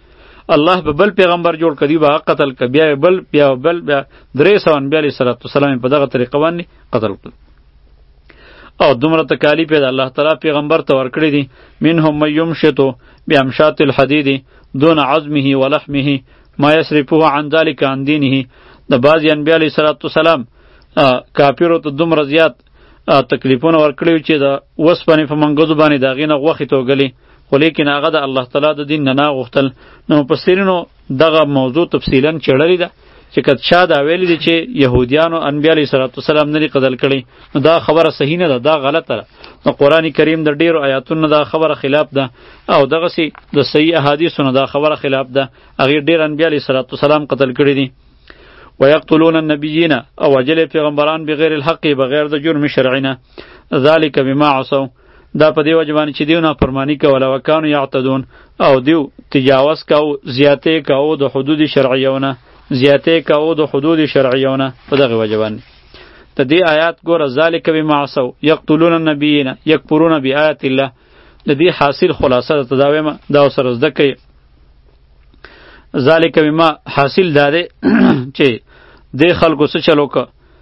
الله به بل پیغمبر جوړ کړي به قتل ک بیا بل بیا بل بیا درې سو انبیاء علیه السلام په دغه طریقه باندې قتل کړل. او دومره تکالیف د الله تعالی پیغمبر ته ورکړي دي. منهم من یمشط بامشاط الحدید دون عظمه ولحمه ما یصرفه عن ذلك عن دینه. د بعضی انبیاء علیه السلام کافرو ته دومره زیات تکلیفونه ورکړي چې د وسپنې په منګزو باندې د هغې نه غوښې توږلې، خو لیکن هغه د الله تعالی د دین نه نه غوښتل. نو مفسرینو دغه موضوع تفصیلا څېړلې ده چې که چا دا ویلي دي چې یهودیانو انبیا علیه السلام نه دي قتل کړي، نو دا خبره صحیح نه ده، دا غلطه ده. نو قرآن کریم د ډیرو آیاتونو دا خبره خلاف ده، او دغسې د صحیح احادیثو نه دا خبره خلاف ده. هغې ډېر انبیا علیه السلام قتل کړي دي. ويقتلون النبیین او وجل پیغمبران بغیر الحق بغیر د جرم شرعی نه. ذلک بما عصوا، دا په دې وجه باندې چې دیو نافرمانی کوله، وکانو یعتدون او دیو تجاوز کاو، زیاتې کاو د حدود شرعیونه، زیاتې کاو د حدود شرعیونه په دغه وجه باندې. د دې آیات ګوره ذلک بما عصوا یقتلون النبیین یکفرون بآیات الله. د دې حاصل خلاصه د تداویمه دا سره زده کوي. ذالک بما حاصل داده چې د خلکو څه چلو که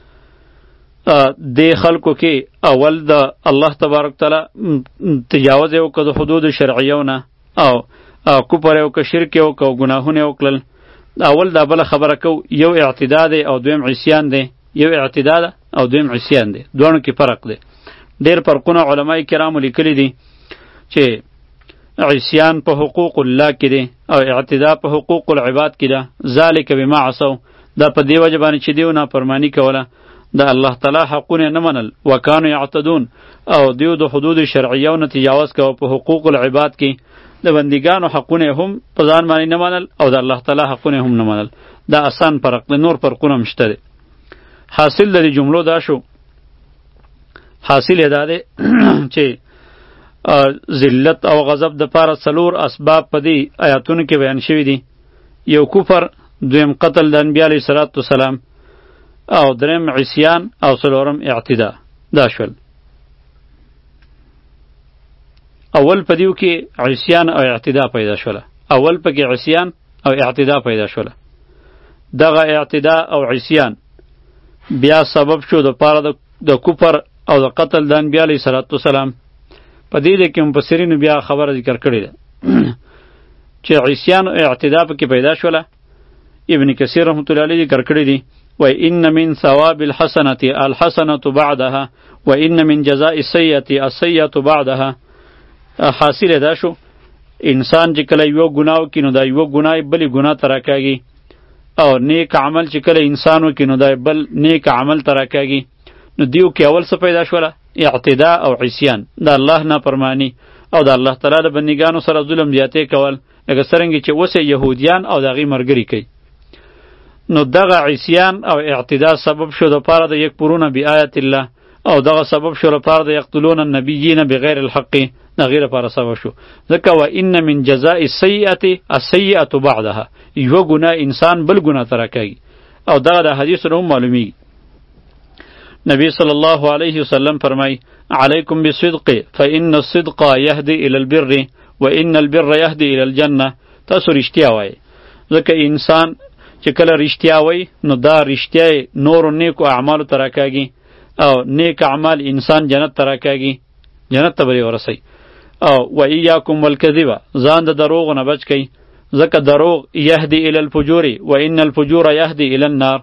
د خلکو کې اول د الله تبارک تعالی تجاوز یې وکړه د حدود شرعیونه، او کفر یې وکړه، شرک یې وکړه، او ګناهونه یې وکړل. اول دا بله خبره کو، یو اعتدا دی او دویم عصیان دی. یو اعتدا ده او دویم عصیان دی، دواړو کې فرق دی. ډېر فرقونه علمای کرامو لیکلي دي چې عصیان په حقوق الله کې دی او اعتدا په حقوق العباد کې ده. ذالک بما عصوا، دا په دې وجه باندې چې دیو نافرمانی کوله، د الله تعالی حقونه نه منل، وکانو یعتدون او دیو د حدود شرعیو نه تجاوز کوه په حقوق العباد کې. د بندګانو حقونه هم په ځان باندې نه منل او د الله تعالی حقونه هم نه منل. دا آسان فرق دی، نور فرقونه هم شته دی. حاصل د دې جملو دا شو، حاصل یې دا دی چې ذلت او غضب د پاره څلور اسباب په دې آیاتونو کې بیان شوي دي. یو کفر، دویم قتل د انبیا علیه السلام، او دریم عصیان، او څلورم اعتدا. دا شول. اول په دیو کې عصیان او اعتدا پیدا شوله. اول پکې عصیان او اعتدا پیدا شوله. دغه اعتدا او عصیان بیا سبب شو د پاره د کفر او د قتل د انبیا علیه السلام. په دې کې مفسرینو بیا خبره ذکر کړې ده چې عصیان او اعتدا پکې پیدا شوله. ابن کثیر رحمت الله علیه ذکر کړی دی، و ان من ثواب الحسنه الحسنه بعدها و ان من جزاء السیئه السیئه بعدها. حاصل دا شو انسان چې کله یو ګناه وکړي نو دا یو ګناه بلې ګناه ته راکاږي، او نیک عمل چې کله انسان وکړي نو دا بل نیک عمل ته راکاږي. نو دیو کې اول څه پیدا شوله؟ اعتدا او عصیان، د الله نافرمانی او د الله تعالی د بندګانو سره ظلم زیاتې کول، لکه څرنګه چې اوس یهودیان او د هغې ملګري کوي. نو دغه عصیان او اعتدا سبب شو د پاره د یکفرون بآیات الله، او دغه سبب شو لپاره د یقتلون النبیین بغیر الحق، دغې لپاره سبب شو. ځکه و ان من جزاء السیئة السیئة بعدها، یو ګناه انسان بل ګناه ته راکاږي، او دغه د حدیثو نه هم معلومیږي. نبی صلی الله علیه وسلم فرمای علیکم بالصدق فإن الصدق یهدی الی البر وإن البر یهدی الی الجنه. تاسو رښتیا وایئ، ځکه انسان چې کله رښتیا وایي نو دا رښتیا نورو نیکو اعمالو ته راکاږي، او نیک اعمال انسان جنت ته راکاږي، جنت ته به یې ورسوي. او و ایاکم والکذب، ځان د دروغو نه بچ کئ، ځکه دروغ یهدی الی الفجور وإن الفجور یهدی الی النار.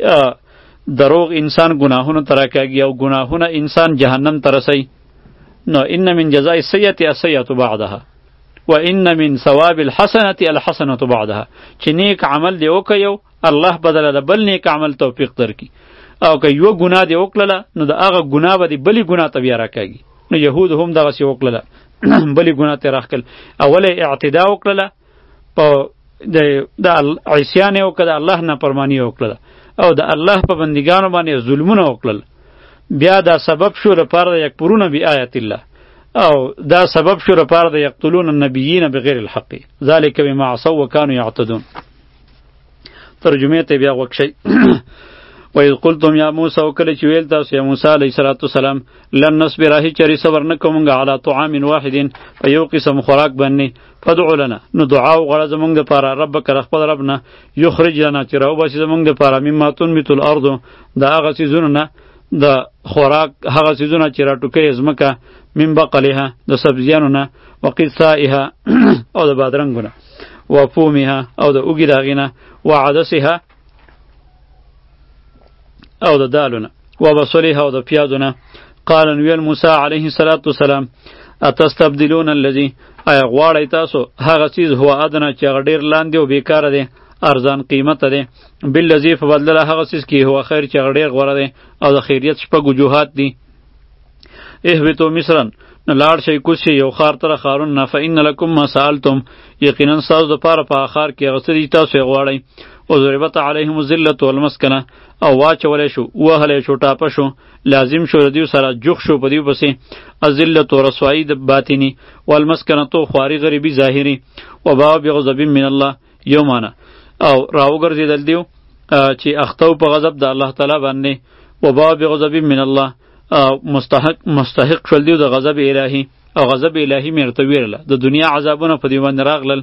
دروغ انسان گناهونو ته راکاږي او گناهونه انسان جهنم ته رسوي. نو ان من جزاء السیئة السیئة بعدها و ان من ثواب الحسنة الحسنة بعدها. چې نیک عمل دی وکړو الله بدله د بل نیک عمل توفیق درکړي، او که یو ګناه دی وکړله نو د هغه ګناه به د بلې ګناه ته بیا راکاږي. نو یهود هم دغسې وکړله، بلې ګناه ته یې راښکل. اوله یې اعتدا وکړله، په د عصیان یې وکړه، د الله نافرماني یې وکړله، او د الله په بندګانو باندې ظلمونه وکړل. بیا دا سبب شو لپاره د یکفرون بآیات الله، او دا سبب شو لپاره د یقتلون النبیین بغیر الحق. ذلک بما عصوا وکانوا یعتدون. ترجمه ته بیا وکشي. وإذ قلتم یا موسی وکله چې ویل تاسو یا موسی علیه الصلاة والسلام لن نصبر هیڅ چری صبر نه کوم علی طعام واحد په یو قسم خوراک باندې فدعو لنا نو دعا وغواړه زمونږ دپاره ربک خپل رب نه یخرج لنا چې راوباسي زمونږ دپاره مما تنبت الارض د هغه څیزونو نه د خوراک هغه څیزونه چې راټوکوي ځمکه من بقلها د سبزیانو نه وقثائها او د بادرنګو نه وفومها او د اوږې د هغې نه وعدسها او د دالو نه وبصلها او د پیازو نه قال نویل موسی علیه الصلاة والسلام اتستبدلون الذي ایا غواړئ تاسو هغه څیز هو ادنه چې هغه ډېر لاندې او بیکاره دی ارزان قیمته دی بالذي په بدله هغه څیز کې هو خیر چې هغه ډېر غوره دی او د خیریت شپږ وجوهات دي اهبطوا مصرا نو لاړ شئ کوز شئ یو ښار ته ښارون نه فإن لکم ما سألتم یقینا ستاسو دپاره په هغه ښار کې هغه څه دي تاسو یې غواړئ وضربت علیهم الذلة والمسکنه او واچولی شو وهلی شو ټاپه شو لازم شو د دیو سره جوخ شو په دیو پسې الذلة رسوایی د باطني والمسکنه خواري غریبي ظاهري وباء بغضب من الله یو معنی او راوګرځېدل دیو چې اختو په غضب د الله تعالی باندې وباء بغضب من الله مستحق مستحق شول دیو د غضب الهی او غضب الهی مرته ویرله د دنیا عذابونه په دی باندې راغلل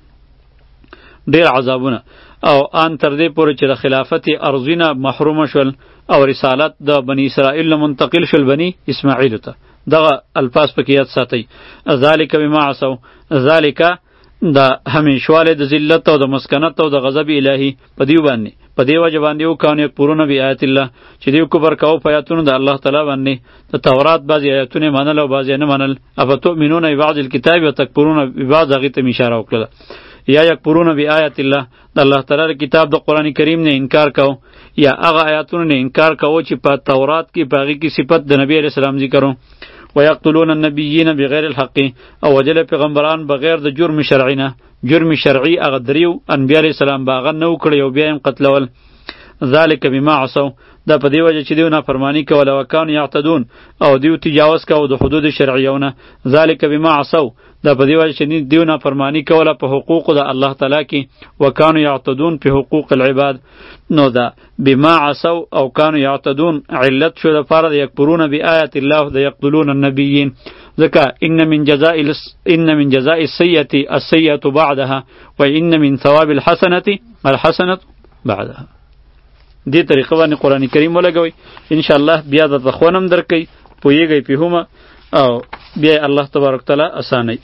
ډیر عذابونه او ان تر دې پورې چې د خلافت ارضینه محروم شول او رسالت د بنی اسرائیل منتقل شول بنی اسماعیل ته دغه الفاظ پکې یاد ساتئ ذالک بما عصوا ذالک د همیشواله د ذلت او د مسکنت او د غضب الهی په دیو باندې په دی وجه باندې او کان یکفرون بیاات الله چې دیو کفر کاو په آیاتونو د الله تعالی باندې د تورات بعضی آیاتونه منل او بعضی نه منل افتؤمنون ببعض الكتاب وتکفرون ببعض هغې ته اشاره وکړه یا یکفرون بیاات الله د الله تعالی کتاب د قرآن کریم نه انکار کو یا هغه آیاتونو نه انکار کو چې په تورات کې باغی کی صفت د نبی علیہ السلام ذکرو ويقتلون النبيين بغیر الحق او وجل پیغمبران بغیر د جرم شرعی نه جرم شرعی هغه دریو انبیاء علیہ السلام باغ نه وکړي او بیا هم قتلول ذالک بما عصوا دا په دی وجه چې دیو نافرمانی کوله وکانو یعتدون او دیو تجاوز کوو د حدود شرعیونه ذالک بما عصوا دا په دی وجه چې دیو نافرمانی کوله په حقوق د الله تعالی کې وکانو یعتدون په حقوق العباد نو دا بما عصوا او کانو یعتدون علت شو د پاره د یکفرون بیاات الله د یقتلون النبیین ځکه ان من جزاء ان من جزاء السیئه السیئه بعدها وان من ثواب الحسنه الحسنه بعدها دې طریقه باندې قرآن کریم ولګوئ ان شاء الله بیا د تخونم درکې پویږئ په هم او بیا الله تبارک تعالی اساني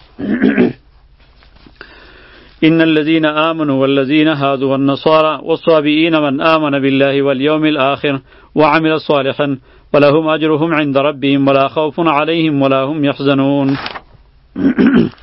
ان الذين آمنوا والذين هادوا والنصارى والصابئين من آمن بالله واليوم الآخر وعمل صالحا ولهم أجرهم عند ربهم ولا خوف عليهم ولا هم يحزنون